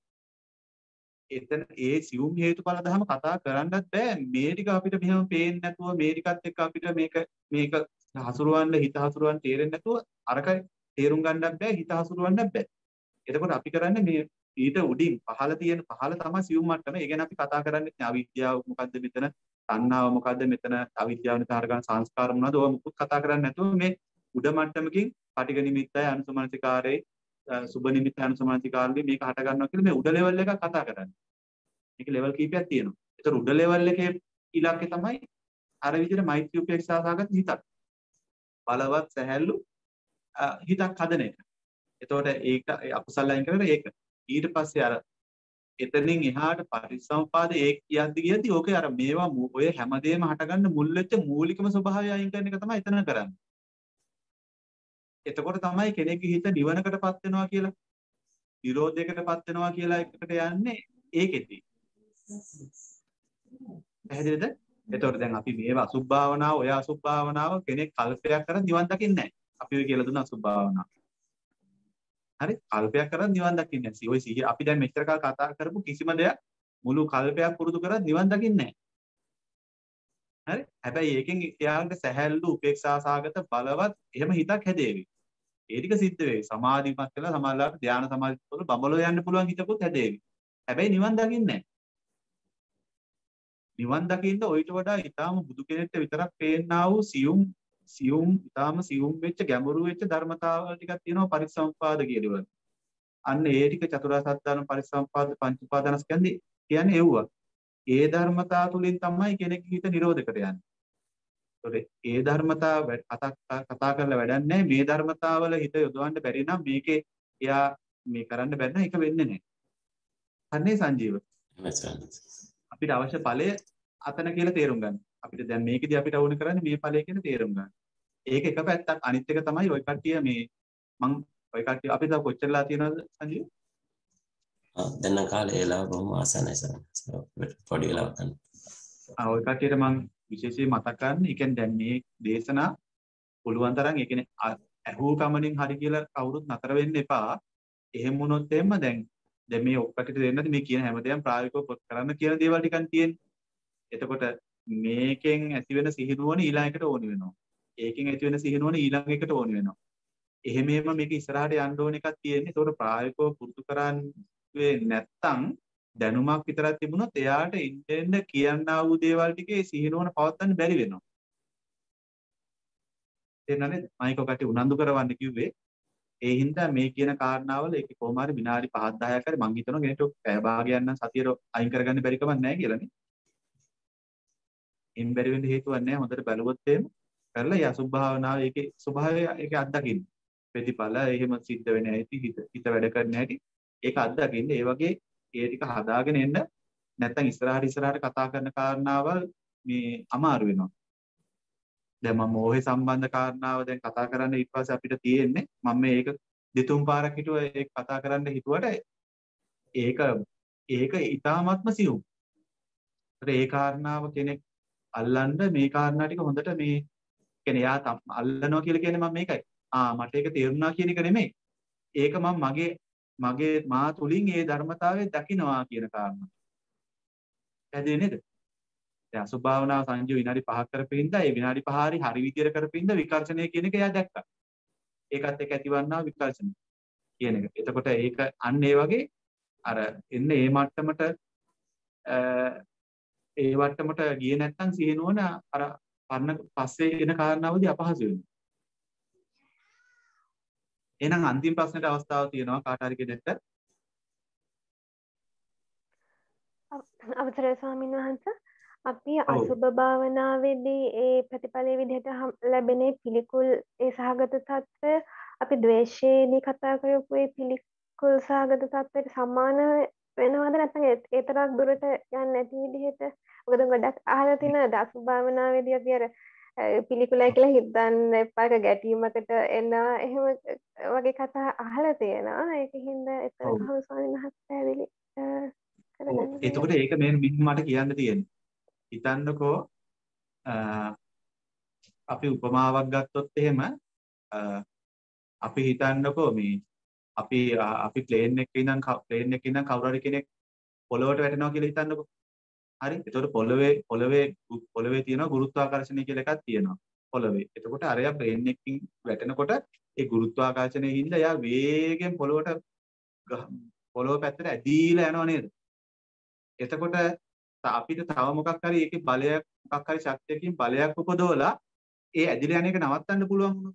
එතන ඒ සියුම් හේතුඵල ධම කතා කරන්නත් බෑ. මේ ටික අපිට මෙහෙම පේන්නේ නැතුව මේ ටිකත් එක්ක අපිට මේක මේක හසුරවන්න හිත හසුරවන්න තේරෙන්නේ නැතුව අරක තේරුම් ගන්නත් බෑ හිත හසුරවන්නත් බෑ. එතකොට අපි කරන්නේ මේ ඊට උඩින් පහළ තියෙන පහළ තමයි සියුම් මට්ටම. ඒ ගැන අපි කතා කරන්නේ අවිද්‍යාව මොකද්ද මෙතන, තණ්හාව මොකද්ද මෙතන, අවිද්‍යාව නිසා හරගන්න සංස්කාර මොනවද? ඔය මුකුත් කතා කරන්නේ නැතුව මේ උඩ මට්ටමකින් පටිඝ නිමිත්තයි අනුසමනසිකාරේ සුබ නිමිත්ත අනුසමනසිකාරේ මේක හට ගන්නවා කියලා මේ උඩ ලෙවල් එකක් කතා කරන්නේ. මේක ලෙවල් කීපයක් තියෙනවා. ඒතර උඩ ලෙවල් එකේ ඉලක්කය තමයි අර විදිහට මෛත්‍රී උපේක්ෂා සාගත හිතක්. බලවත් සැහැල්ලු හිතක් හදන එක. එතකොට ඒක අකුසල අයින් කරලා ඒක ඊට පස්සේ අර එතනින් එහාට පරිසම්පාද ඒ කියද්දි කියද්දි ඕකේ අර මේවා ඔය හැමදේම හටගන්න මුල් වෙච්ච මූලිකම ස්වභාවය අයින් කරන එක තමයි එතන කරන්නේ. එතකොට තමයි කෙනෙක්ගේ හිත නිවනකටපත් වෙනවා කියලා, නිරෝධයකටපත් වෙනවා කියලා එකට යන්නේ ඒකෙදී. පැහැදිලිද? එතකොට දැන් අපි මේව අසුභ භාවනාව, ඔය අසුභ භාවනාව කෙනෙක් කල්පයක් කරන් නිවන් දකින්නේ නැහැ. අපි ඔය කියලා දුන්න අසුභ භාවනාව. හරි? කල්පයක් කරන් නිවන් දකින්නේ නැහැ. ඔය සිහිය අපි දැන් මෙච්චර කාල කතා කරපු කිසිම දෙයක් මුළු කල්පයක් පුරුදු කරත් නිවන් දකින්නේ නැහැ. හරි? හැබැයි ඒකෙන් එයාගේ සැහැල්ලු උපේක්ෂා සාගත බලවත් එහෙම හිතක් හැදේවි. ඒ ටික සිද්ධ වෙයි. සමාධිමත් වෙලා සමාධිලාට ධානා සමාධිත් වල බඹලෝ යන්න පුළුවන් හිතකුත් හැදේවි. හැබැයි නිවන් දකින්නේ නැහැ. නිවන් දකින්න ඔయిత වඩා ඊටාම බුදු කෙනෙක්ට විතරක් පේන්නා වූ සියුම් සියුම් ඊටාම සියුම් වෙච්ච ගැඹුරු වෙච්ච ධර්මතාවල් ටිකක් තියෙනවා පරිසම්පාද කියලා. අන්න ඒ ටික චතුරාර්ය සත්‍ය ධර්ම පරිසම්පාද පංච උපාදානස්කන්ධය කියන්නේ එව්වා. ඒ ධර්මතා තුලින් තමයි කෙනෙක්ගේ හිත නිරෝධකට යන්නේ. ඒතකොට ඒ ධර්මතා කතා කතා කරලා වැඩක් නැහැ. මේ ධර්මතාවල හිත යොදවන්න බැරි නම් මේකේ එයා මේ කරන්න බැරි නම් ඒක වෙන්නේ නැහැ. අනේ සංජීව. අපිට අවශ්‍ය ඵලය අතන කියලා තේරුම් ගන්න. අපිට දැන් මේකෙදි අපිට ඕන කරන්නේ මේ ඵලය කියන තේරුම් ගන්න. ඒක එක පැත්තක්. අනිත් එක තමයි ওই කට්ටිය මේ මං ওই කට්ටිය අපි තව කොච්චරලා තියෙනවද සංජීව? ආ දැන් කාලේ ඒලා බොහොම ආසන්නයි සර්. පොඩි වෙලාවක් ගන්න. ආ ওই කට්ටියට මං විශේෂයෙන් මතක් කරන්නේ, ඒ කියන්නේ දැන් මේ දේශනා පුළුවන් තරම් ඒ කියන්නේ ඇහූ කමනින් හරි කියලා කවුරුත් නතර වෙන්න එපා. එහෙම වුණොත් එහෙම දැන් දැන් මේ ඔක්කටිට දෙන්නද මේ කියන හැමදේම ප්‍රායෝගිකව කරන්න කියන දේවල් ටිකක් තියෙන්නේ. එතකොට මේකෙන් ඇති වෙන සිහිනුවන ඊළඟ එකට ඕනි වෙනවා. ඒකෙන් ඇති වෙන සිහිනුවන ඊළඟ එකට ඕනි වෙනවා. එහෙම එහෙම මේක ඉස්සරහට යන්න ඕන එකක් තියෙන්නේ. ඒතකොට ප්‍රායෝගිකව පුරුදු කරන්නේ නැත්තම් දැනුමක් විතරක් තිබුණොත් එයාට ඉන්නෙන්න කියන්නා වූ දේවල් ටිකේ සිහිනුවන පවත්වන්න බැරි වෙනවා. එන්නනේ මයික කට උනන්දු කරවන්න කිව්වේ. ඒ හින්දා මේ කියන කාරණාවල ඒක කොහොම හරි විනාඩි පහක් දහයක් හරි මං හිතනවා කෙනෙක්ට පැය භාගයක් නම් සතියේ අයින් කරගන්න බැරි කමක් නැහැ කියලානේ. එම් බැරි වෙන්න හේතුවක් නැහැ. හොඳට බැලුවොත් එහෙම කරලා ඒ අසුභ භාවනාව ඒකේ ස්වභාවය ඒක අත්දකින්න. ප්‍රතිඵල එහෙම සිද්ධ වෙන්නේ නැති හිත හිත වැඩ කරන්නේ නැති ඒක අත්දකින්න. ඒ වගේ ඒ ටික හදාගෙන එන්න නැත්නම් ඉස්සරහට ඉස්සරහට කතා කරන කාරණාවල් මේ අමාරු වෙනවා. දැන් මම මොහේ සම්බන්ධ කාරණාව දැන් කතා කරන්න ඊට පස්සේ අපිට තියෙන්නේ මම මේක දෙතුන් පාරක් හිතුවා ඒක කතා කරන්න හිතුවට ඒක ඒක ඊටාත්ම සියුම්. ඒ කාරණාව කෙනෙක් අල්ලන්න මේ කාරණා ටික හොඳට මේ කියන්නේ යා අල්ලනවා කියලා කියන්නේ මම මේකයි. ආ මට ඒක තේරුණා කියන එක නෙමෙයි. ඒක මම මගේ මගේ මා තුලින් ඒ ධර්මතාවය දකින්නවා කියන කාරණා. ඇදෙන්නේ නේද? දැන් අසුභ භාවනාව සංජීව විනාඩි පහක් කරපින්ද ඒ විනාඩි පහ හරි හරි විදියට කරපින්ද විකර්ෂණය කියන එක එයා දැක්කා. ඒකත් එක්ක ඇතිවන්නා විකර්ෂණ කියන එක. එතකොට ඒක අන්න ඒ වගේ අර එන්නේ මේ මට්ටමට ඒ වට්ටමට ගියේ නැත්නම් සිහිනුවන අර පරණ පස්සේ එන කාරණාවදී අපහසු වෙනවා. එහෙනම් අන්තිම ප්‍රශ්නෙට අවස්ථාවක් තියෙනවා කාට හරි කෙනෙක්ට. අවසරයි ස්වාමීන් වහන්සේ. අපි අසුභ භාවනාවේදී ඒ ප්‍රතිඵලයේ විදිහට ලැබෙන පිළිකුල් ඒ සහගත తත්වය අපි ද්වේෂයේදී කතා කරපු ඒ පිළිකුල් සහගත తත්වයට සමාන වෙනවද නැත්නම් ඒ තරක් දුරට යන්නේ නැති විදිහට? මොකද ගොඩක් අහලා තියෙන අසුභ භාවනාවේදී අපි අර පිළිකුලයි කියලා හිතන්න එපා ගැටීමකට එනවා එහෙම වගේ කතා අහලා තියෙනවා. ඒකින්ද එතන කොහොමද ස්වාමීන් වහන්සේ පැහැදිලි කරගන්නේ? එතකොට ඒක මේ මට කියන්න තියෙන්නේ. හිතන්නකෝ අපි උපමාවක් ගත්තොත් එහෙම අපි හිතන්නකෝ මේ අපි අපි ප්ලේන් එකේ ඉඳන් ප්ලේන් එකේ ඉඳන් කවුරු හරි කෙනෙක් පොළොවට වැටෙනවා කියලා හිතන්නකෝ. හරි. එතකොට පොළවේ පොළවේ පොළවේ තියෙන ගුරුත්වාකර්ෂණය කියලා එකක් තියෙනවා. පොළවේ. එතකොට අරයා ප්ලේන් එකකින් වැටෙනකොට ඒ ගුරුත්වාකර්ෂණයේ හින්දා එයා වේගෙන් පොළොවට පොළොව පැත්තට ඇදීලා යනවා නේද? එතකොට අපිට තව මොකක් හරි ඒකේ බලයක් මොකක් හරි ශක්තියකින් බලයක් උපදවලා ඒ ඇදිලා යන එක නවත්තන්න පුළුවන් වුණොත්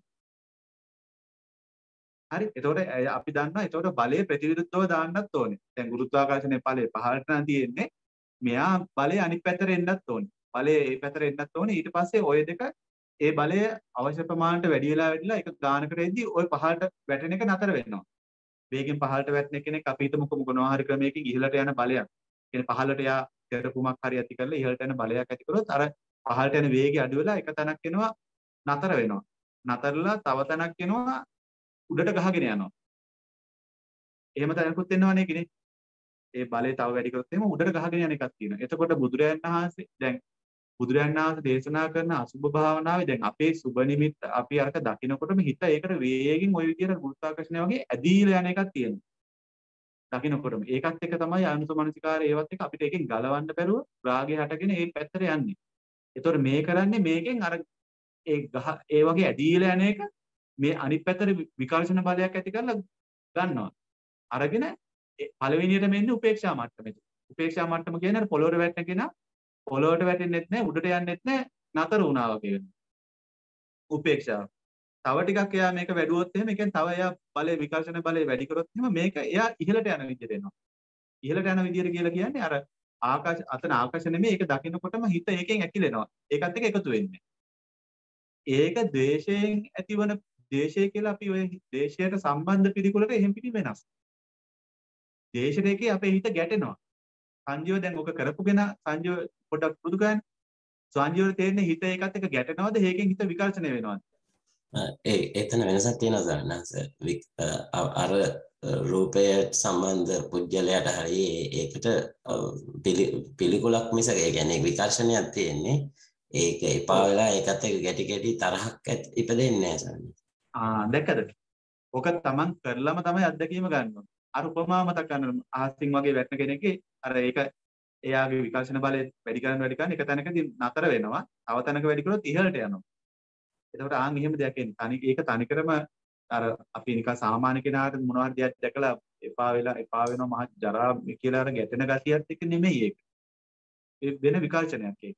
හරි. එතකොට අපි දන්නවා එතකොට බලය ප්‍රතිවිරුද්ධව දාන්නත් ඕනේ. දැන් ගුරුත්වාකර්ෂණයේ ඵලය පහළට නම් තියෙන්නේ. මෙයා බලය අනිත් පැත්තට එන්නත් ඕනේ. බලය ඒ පැත්තට එන්නත් ඕනේ. ඊට පස්සේ ওই දෙක ඒ බලය අවශ්‍ය ප්‍රමාණයට වැඩි වෙලා වැඩිලා එක ගානකට එද්දී ওই පහළට වැටෙන එක නතර වෙනවා. වේගෙන් පහළට වැටෙන කෙනෙක් අපි හිතමුකෝ මොනවා හරි ක්‍රමයකින් ඉහළට යන බලයක්. කියන්නේ පහළට යා කරපුමක් හරි ඇති කරලා ඉහළට යන බලයක් ඇති කරොත් අර පහළට යන වේගය අඩු වෙලා එක තැනක් එනවා නතර වෙනවා. නතරලා තව තැනක් එනවා උඩට ගහගෙන යනවා. එහෙම තැනකුත් එනවනේ කිනේ. ඒ බලය තව වැඩි කරොත් එහෙම උඩට ගහගෙන යන එකක් තියෙනවා. එතකොට බුදුරයන් වහන්සේ දැන් බුදුරජාණන් වහන්සේ දේශනා කරන අසුභ භාවනාවේ දැන් අපේ සුබ නිමිත්ත අපි අරක දකින්නකොටම හිත ඒකට වේගෙන් ওই විදියට ගුරුත්වාකර්ෂණය වගේ ඇදීලා යන එකක් තියෙනවා. දකින්නකොටම ඒකත් එක තමයි ආනුසමනසිකාරය ඒවත් එක අපිට එකෙන් ගලවන්න බැරුව රාගය හටගෙන ඒ පැත්තට යන්නේ. ඒතකොට මේ කරන්නේ මේකෙන් අර ඒ ගහ ඒ වගේ ඇදීලා යන එක මේ අනිත් පැත්තට විකර්ෂණ බලයක් ඇති කරලා ගන්නවා. අරගෙන පළවෙනියටම එන්නේ උපේක්ෂා මට්ටමෙට. උපේක්ෂා මට්ටම කියන්නේ පොළොවට වැටෙන කෙනා පොළොවට වැටෙන්නෙත් නැහැ උඩට යන්නෙත් නැහැ නතර වුණා වගේ වෙනවා. උපේක්ෂාව. තව ටිකක් එයා මේක වැඩුවොත් එහෙම ඒ කියන්නේ තව එයා බලේ විකර්ෂණ බලය වැඩි කරොත් එහෙම මේක එයා ඉහළට යන විදිහට එනවා. ඉහළට යන විදිහට කියලා කියන්නේ අර ආකාශ අතන ආකාශ නෙමෙයි ඒක දකින්නකොටම හිත ඒකෙන් ඇකිලෙනවා. ඒකත් එක්ක එකතු වෙන්නේ. ඒක ද්වේෂයෙන් ඇතිවන ද්වේෂය කියලා අපි ඔය ද්වේෂයට සම්බන්ධ පිළිකුලට එහෙම් පිටි වෙනස්. ද්වේෂයේදී අපේ හිත ගැටෙනවා. සංජීව දැන් ඔක කරපු කෙනා සංජීව පොඩක් පුරුදු කරන්නේ. සංජීව තේරෙන්නේ හිත ඒකත් එක්ක ගැටෙනවද ඒකෙන් හිත විකර්ෂණය වෙනවද? ඒ එතන වෙනසක් තියෙනවා සන්නස අර රූපය සම්බන්ධ පුජ්‍යලයට හරි ඒකට පිළිකුලක් මිසක ඒ කියන්නේ විකර්ෂණයක් තියෙන්නේ ඒක එපා වෙලා ඒකත් එක්ක ගැටි ගැටි තරහක් ඉපදෙන්නේ නැහැ සන්නස. ආ දැක්කද? ඔක තමන් කරලම තමයි අත්දැකීම ගන්න ඕනේ. අර උපමාව මතක් ගන්න අහසින් වගේ වැටෙන කෙනෙක්ගේ අර ඒක එයාගේ විකර්ෂණ බලය වැඩි කරන වැඩි කරන එක තැනකදී නතර වෙනවා. තව තැනක වැඩි කරොත් ඉහළට යනවා. එතකොට ආන් එහෙම දෙයක් එන්නේ. තනි ඒක තනිකරම අර අපි නිකන් සාමාන්‍ය කෙනාට මොනවා හරි දෙයක් දැකලා එපා වෙලා එපා වෙනවා මහ ජරා කියලා අර ගැටෙන ගතියත් එක්ක නෙමෙයි ඒක. ඒ වෙන විකල්පනයක් ඒක.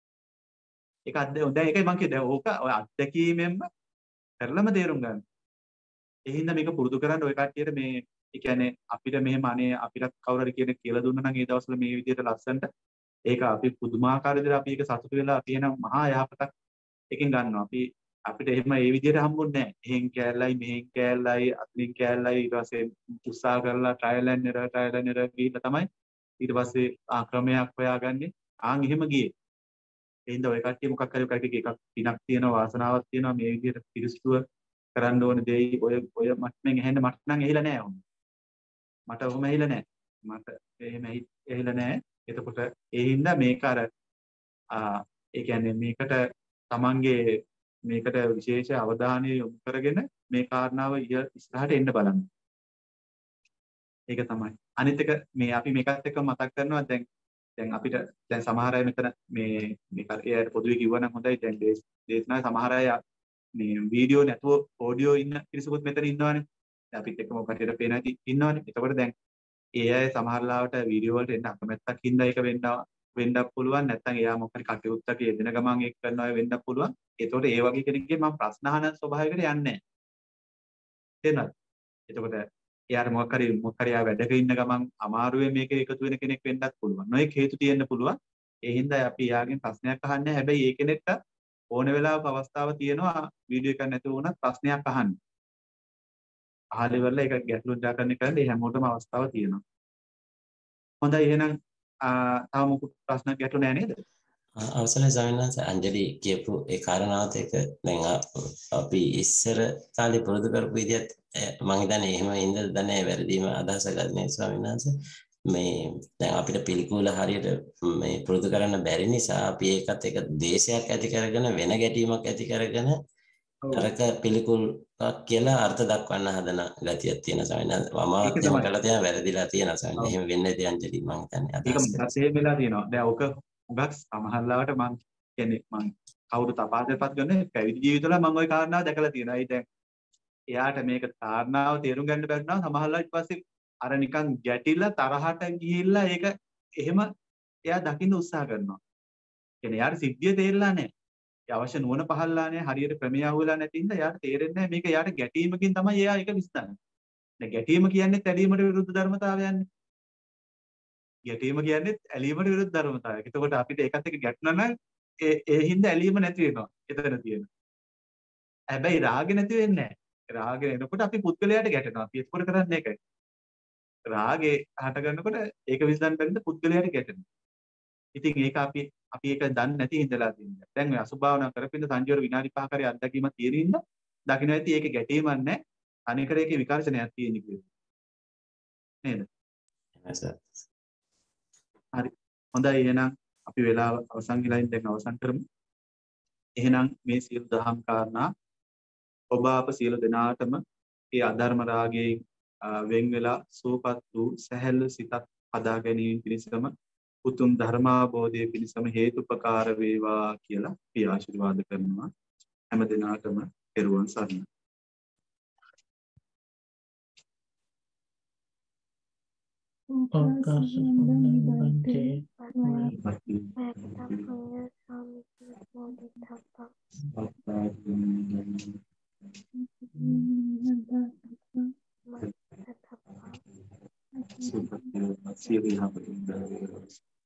ඒක අද දැන් ඒකයි මම කිව්වේ දැන් ඕක ඔය අත්දැකීමෙන්ම කරලම තේරුම් ගන්න. ඒ හින්දා මේක පුරුදු කරන්න ඔය කට්ටියට මේ ඒ කියන්නේ අපිට මෙහෙම අනේ අපිට කවුරු හරි කෙනෙක් කියලා දුන්නා නම් ඒ දවස්වල මේ විදිහට ලස්සනට ඒක අපි පුදුමාකාර විදිහට අපි ඒක සතුටු වෙලා අපි එන මහා යහපතක් එකෙන් ගන්නවා. අපි අපිට එහෙම මේ විදිහට හම්බුන්නේ නැහැ. එහෙන් කෑල්ලයි මෙහෙන් කෑල්ලයි අතලින් කෑල්ලයි ඊට පස්සේ උත්සාහ කරලා trial and error trial and error ගිහිල්ලා තමයි ඊට පස්සේ ආක්‍රමයක් හොයාගන්නේ. ආන් එහෙම ගියේ. ඒ හින්දා ඔය කට්ටිය මොකක් හරි කට්ටියක එකක් පිනක් තියෙනවා වාසනාවක් තියෙනවා මේ විදිහට පිරිසුදුව කරන්න ඕන දෙයි ඔය ඔය මට්ටමින් ඇහෙන්න මට නම් ඇහිලා නැහැ ඔන්න. මට ඔහොම ඇහිලා නැහැ. මට එහෙම ඇහිලා නැහැ. එතකොට ඒ හින්දා මේක අර ආ ඒ කියන්නේ මේකට තමන්ගේ මේකට විශේෂ අවධානය යොමු කරගෙන මේ කාරණාව ඉස්සරහට එන්න බලන්න. ඒක තමයි. අනිත් එක මේ අපි මේකත් එක්ක මතක් කරනවා දැන් දැන් අපිට දැන් සමහර අය මෙතන මේ මේක එයාට පොදුවේ කිව්වනම් හොඳයි දැන් දේශනාවේ සමහර අය මේ වීඩියෝ නැතුව ඔඩියෝ ඉන්න පිරිසකුත් මෙතන ඉන්නවනේ. දැන් අපිත් එක්ක මොකටද පේන ඇති ඉන්නවනේ. එතකොට දැන් ඒ අය සමහර ලාවට වීඩියෝ වලට එන්න අකමැත්තක් හින්දා ඒක වෙන්නවා වෙන්නත් පුළුවන් නැත්නම් එයා මොකක් හරි කටයුත්තක යෙදෙන ගමන් ඒක කරනවා වෙන්නත් පුළුවන්. ඒතකොට ඒ වගේ කෙනෙක්ගේ මම ප්‍රශ්න අහන ස්වභාවයකට යන්නේ නැහැ. තේරුණාද? එතකොට එයාට මොකක් හරි මොකක් හරි ආ වැඩක ඉන්න ගමන් අමාරුවේ මේක එකතු වෙන කෙනෙක් වෙන්නත් පුළුවන්. නොයෙක් හේතු තියෙන්න පුළුවන්. ඒ හින්දා අපි එයාගෙන් ප්‍රශ්නයක් අහන්නේ. හැබැයි ඒ කෙනෙක්ට ඕන වෙලාවක අවස්ථාව තියෙනවා වීඩියෝ එකක් නැතුව වුණත් ප්‍රශ්නයක් අහන්න. අහලා ඉවරලා ඒක ගැටළු නිරාකරණය කරන්න ඒ හැමෝටම අවස්ථාව තියෙනවා. හොඳයි එහෙනම් තව මොකුත් ප්‍රශ්න ගැටලු නැහැ නේද? අවසරයි ස්වාමීන් වහන්සේ අංජලි කියපු ඒ කාරණාවත් එක දැන් අපි ඉස්සර කාලේ පුරුදු කරපු විදිහත් මම හිතන්නේ එහෙම ඉඳලා දන්නේ වැරදීම අදහස ගන්නේ ස්වාමීන් වහන්සේ මේ දැන් අපිට පිළිකුල හරියට මේ පුරුදු කරන්න බැරි නිසා අපි ඒකත් එක දේශයක් ඇති කරගෙන වෙන ගැටීමක් ඇති කරගෙන අරක පිළිකුල් කියලා අර්ථ දක්වන්න හදන ගතියක් තියෙන ස්වාමීන් වහන්සේ මම එහෙම කළා තියෙන වැරදිලා තියෙන ස්වාමීන් එහෙම වෙන්නේ නැති අංජලි මම හිතන්නේ අදහස් ඒක මට එහෙම වෙලා තියෙනවා දැන් ඔක උගක් සමහරලාවට මම කියන්නේ මම කවුරු තපාසෙපත් කරන්නේ පැවිදි ජීවිතවල මම ওই කාරණාව දැකලා තියෙනවා. ඒ දැන් එයාට මේක කාරණාව තේරුම් ගන්න බැරි නම් සමහරලාට ඊට පස්සේ අර නිකන් ගැටිලා තරහට ගිහිල්ලා ඒක එහෙම එයා දකින්න උත්සාහ කරනවා. කියන්නේ යාට සිද්ධිය තේරෙලා නැහැ. ඒ අවශ්‍ය නුවණ පහළලා නැහැ. හරියට ක්‍රමයේ අහුවෙලා නැති හින්දා යාට තේරෙන්නේ නැහැ මේක යාට ගැටීමකින් තමයි එයා ඒක විශ්සන්නේ. දැන් ගැටීම කියන්නේ ඇලීමට විරුද්ධ ධර්මතාවයන්නේ. ගැටීම කියන්නේ ඇලීමට විරුද්ධ ධර්මතාවයක්. එතකොට අපිට ඒකත් එක්ක ගැටුණා නම් ඒ ඒ හින්දා ඇලීම නැති වෙනවා. එතන තියෙන. හැබැයි රාගෙ නැති වෙන්නේ නැහැ. රාගෙ එනකොට අපි පුද්ගලයාට ගැටෙනවා. අපි එතකොට කරන්නේ ඒකයි. රාගේ හට ගන්නකොට ඒක විශ්ලේෂණය කරද්දී පුද්ගලයාට ගැටෙනවා. ඉතින් ඒක අපි අපි ඒක දන්නේ නැති හින්දලා තියෙනවා. දැන් මේ අසුභාවනා කරපින්න සංජීවර විනාඩි පහක හරි අත්දැකීමක් තියෙන හින්දා දකින්න ඇති ඒක ගැටීමක් නැහැ. අනිකර ඒකේ විකර්ෂණයක් තියෙන කියලා. නේද? එහෙමයි සර්. හරි. හොඳයි එහෙනම් අපි වෙලාව අවසන් වෙලා ඉඳන් අවසන් කරමු. එහෙනම් මේ සියලු දහම් කාරණා ඔබ අප සියලු දෙනාටම ඒ අධර්ම රාගයෙන් වෙන් වෙලා සූපත් වූ සැහැල්ලු සිතක් හදා ගැනීම පිණිසම උතුම් ධර්මාභෝධය පිණිසම හේතුපකාර වේවා කියලා අපි ආශිර්වාද කරනවා. හැම දිනාටම පෙරවන් සරණයි. Super, super,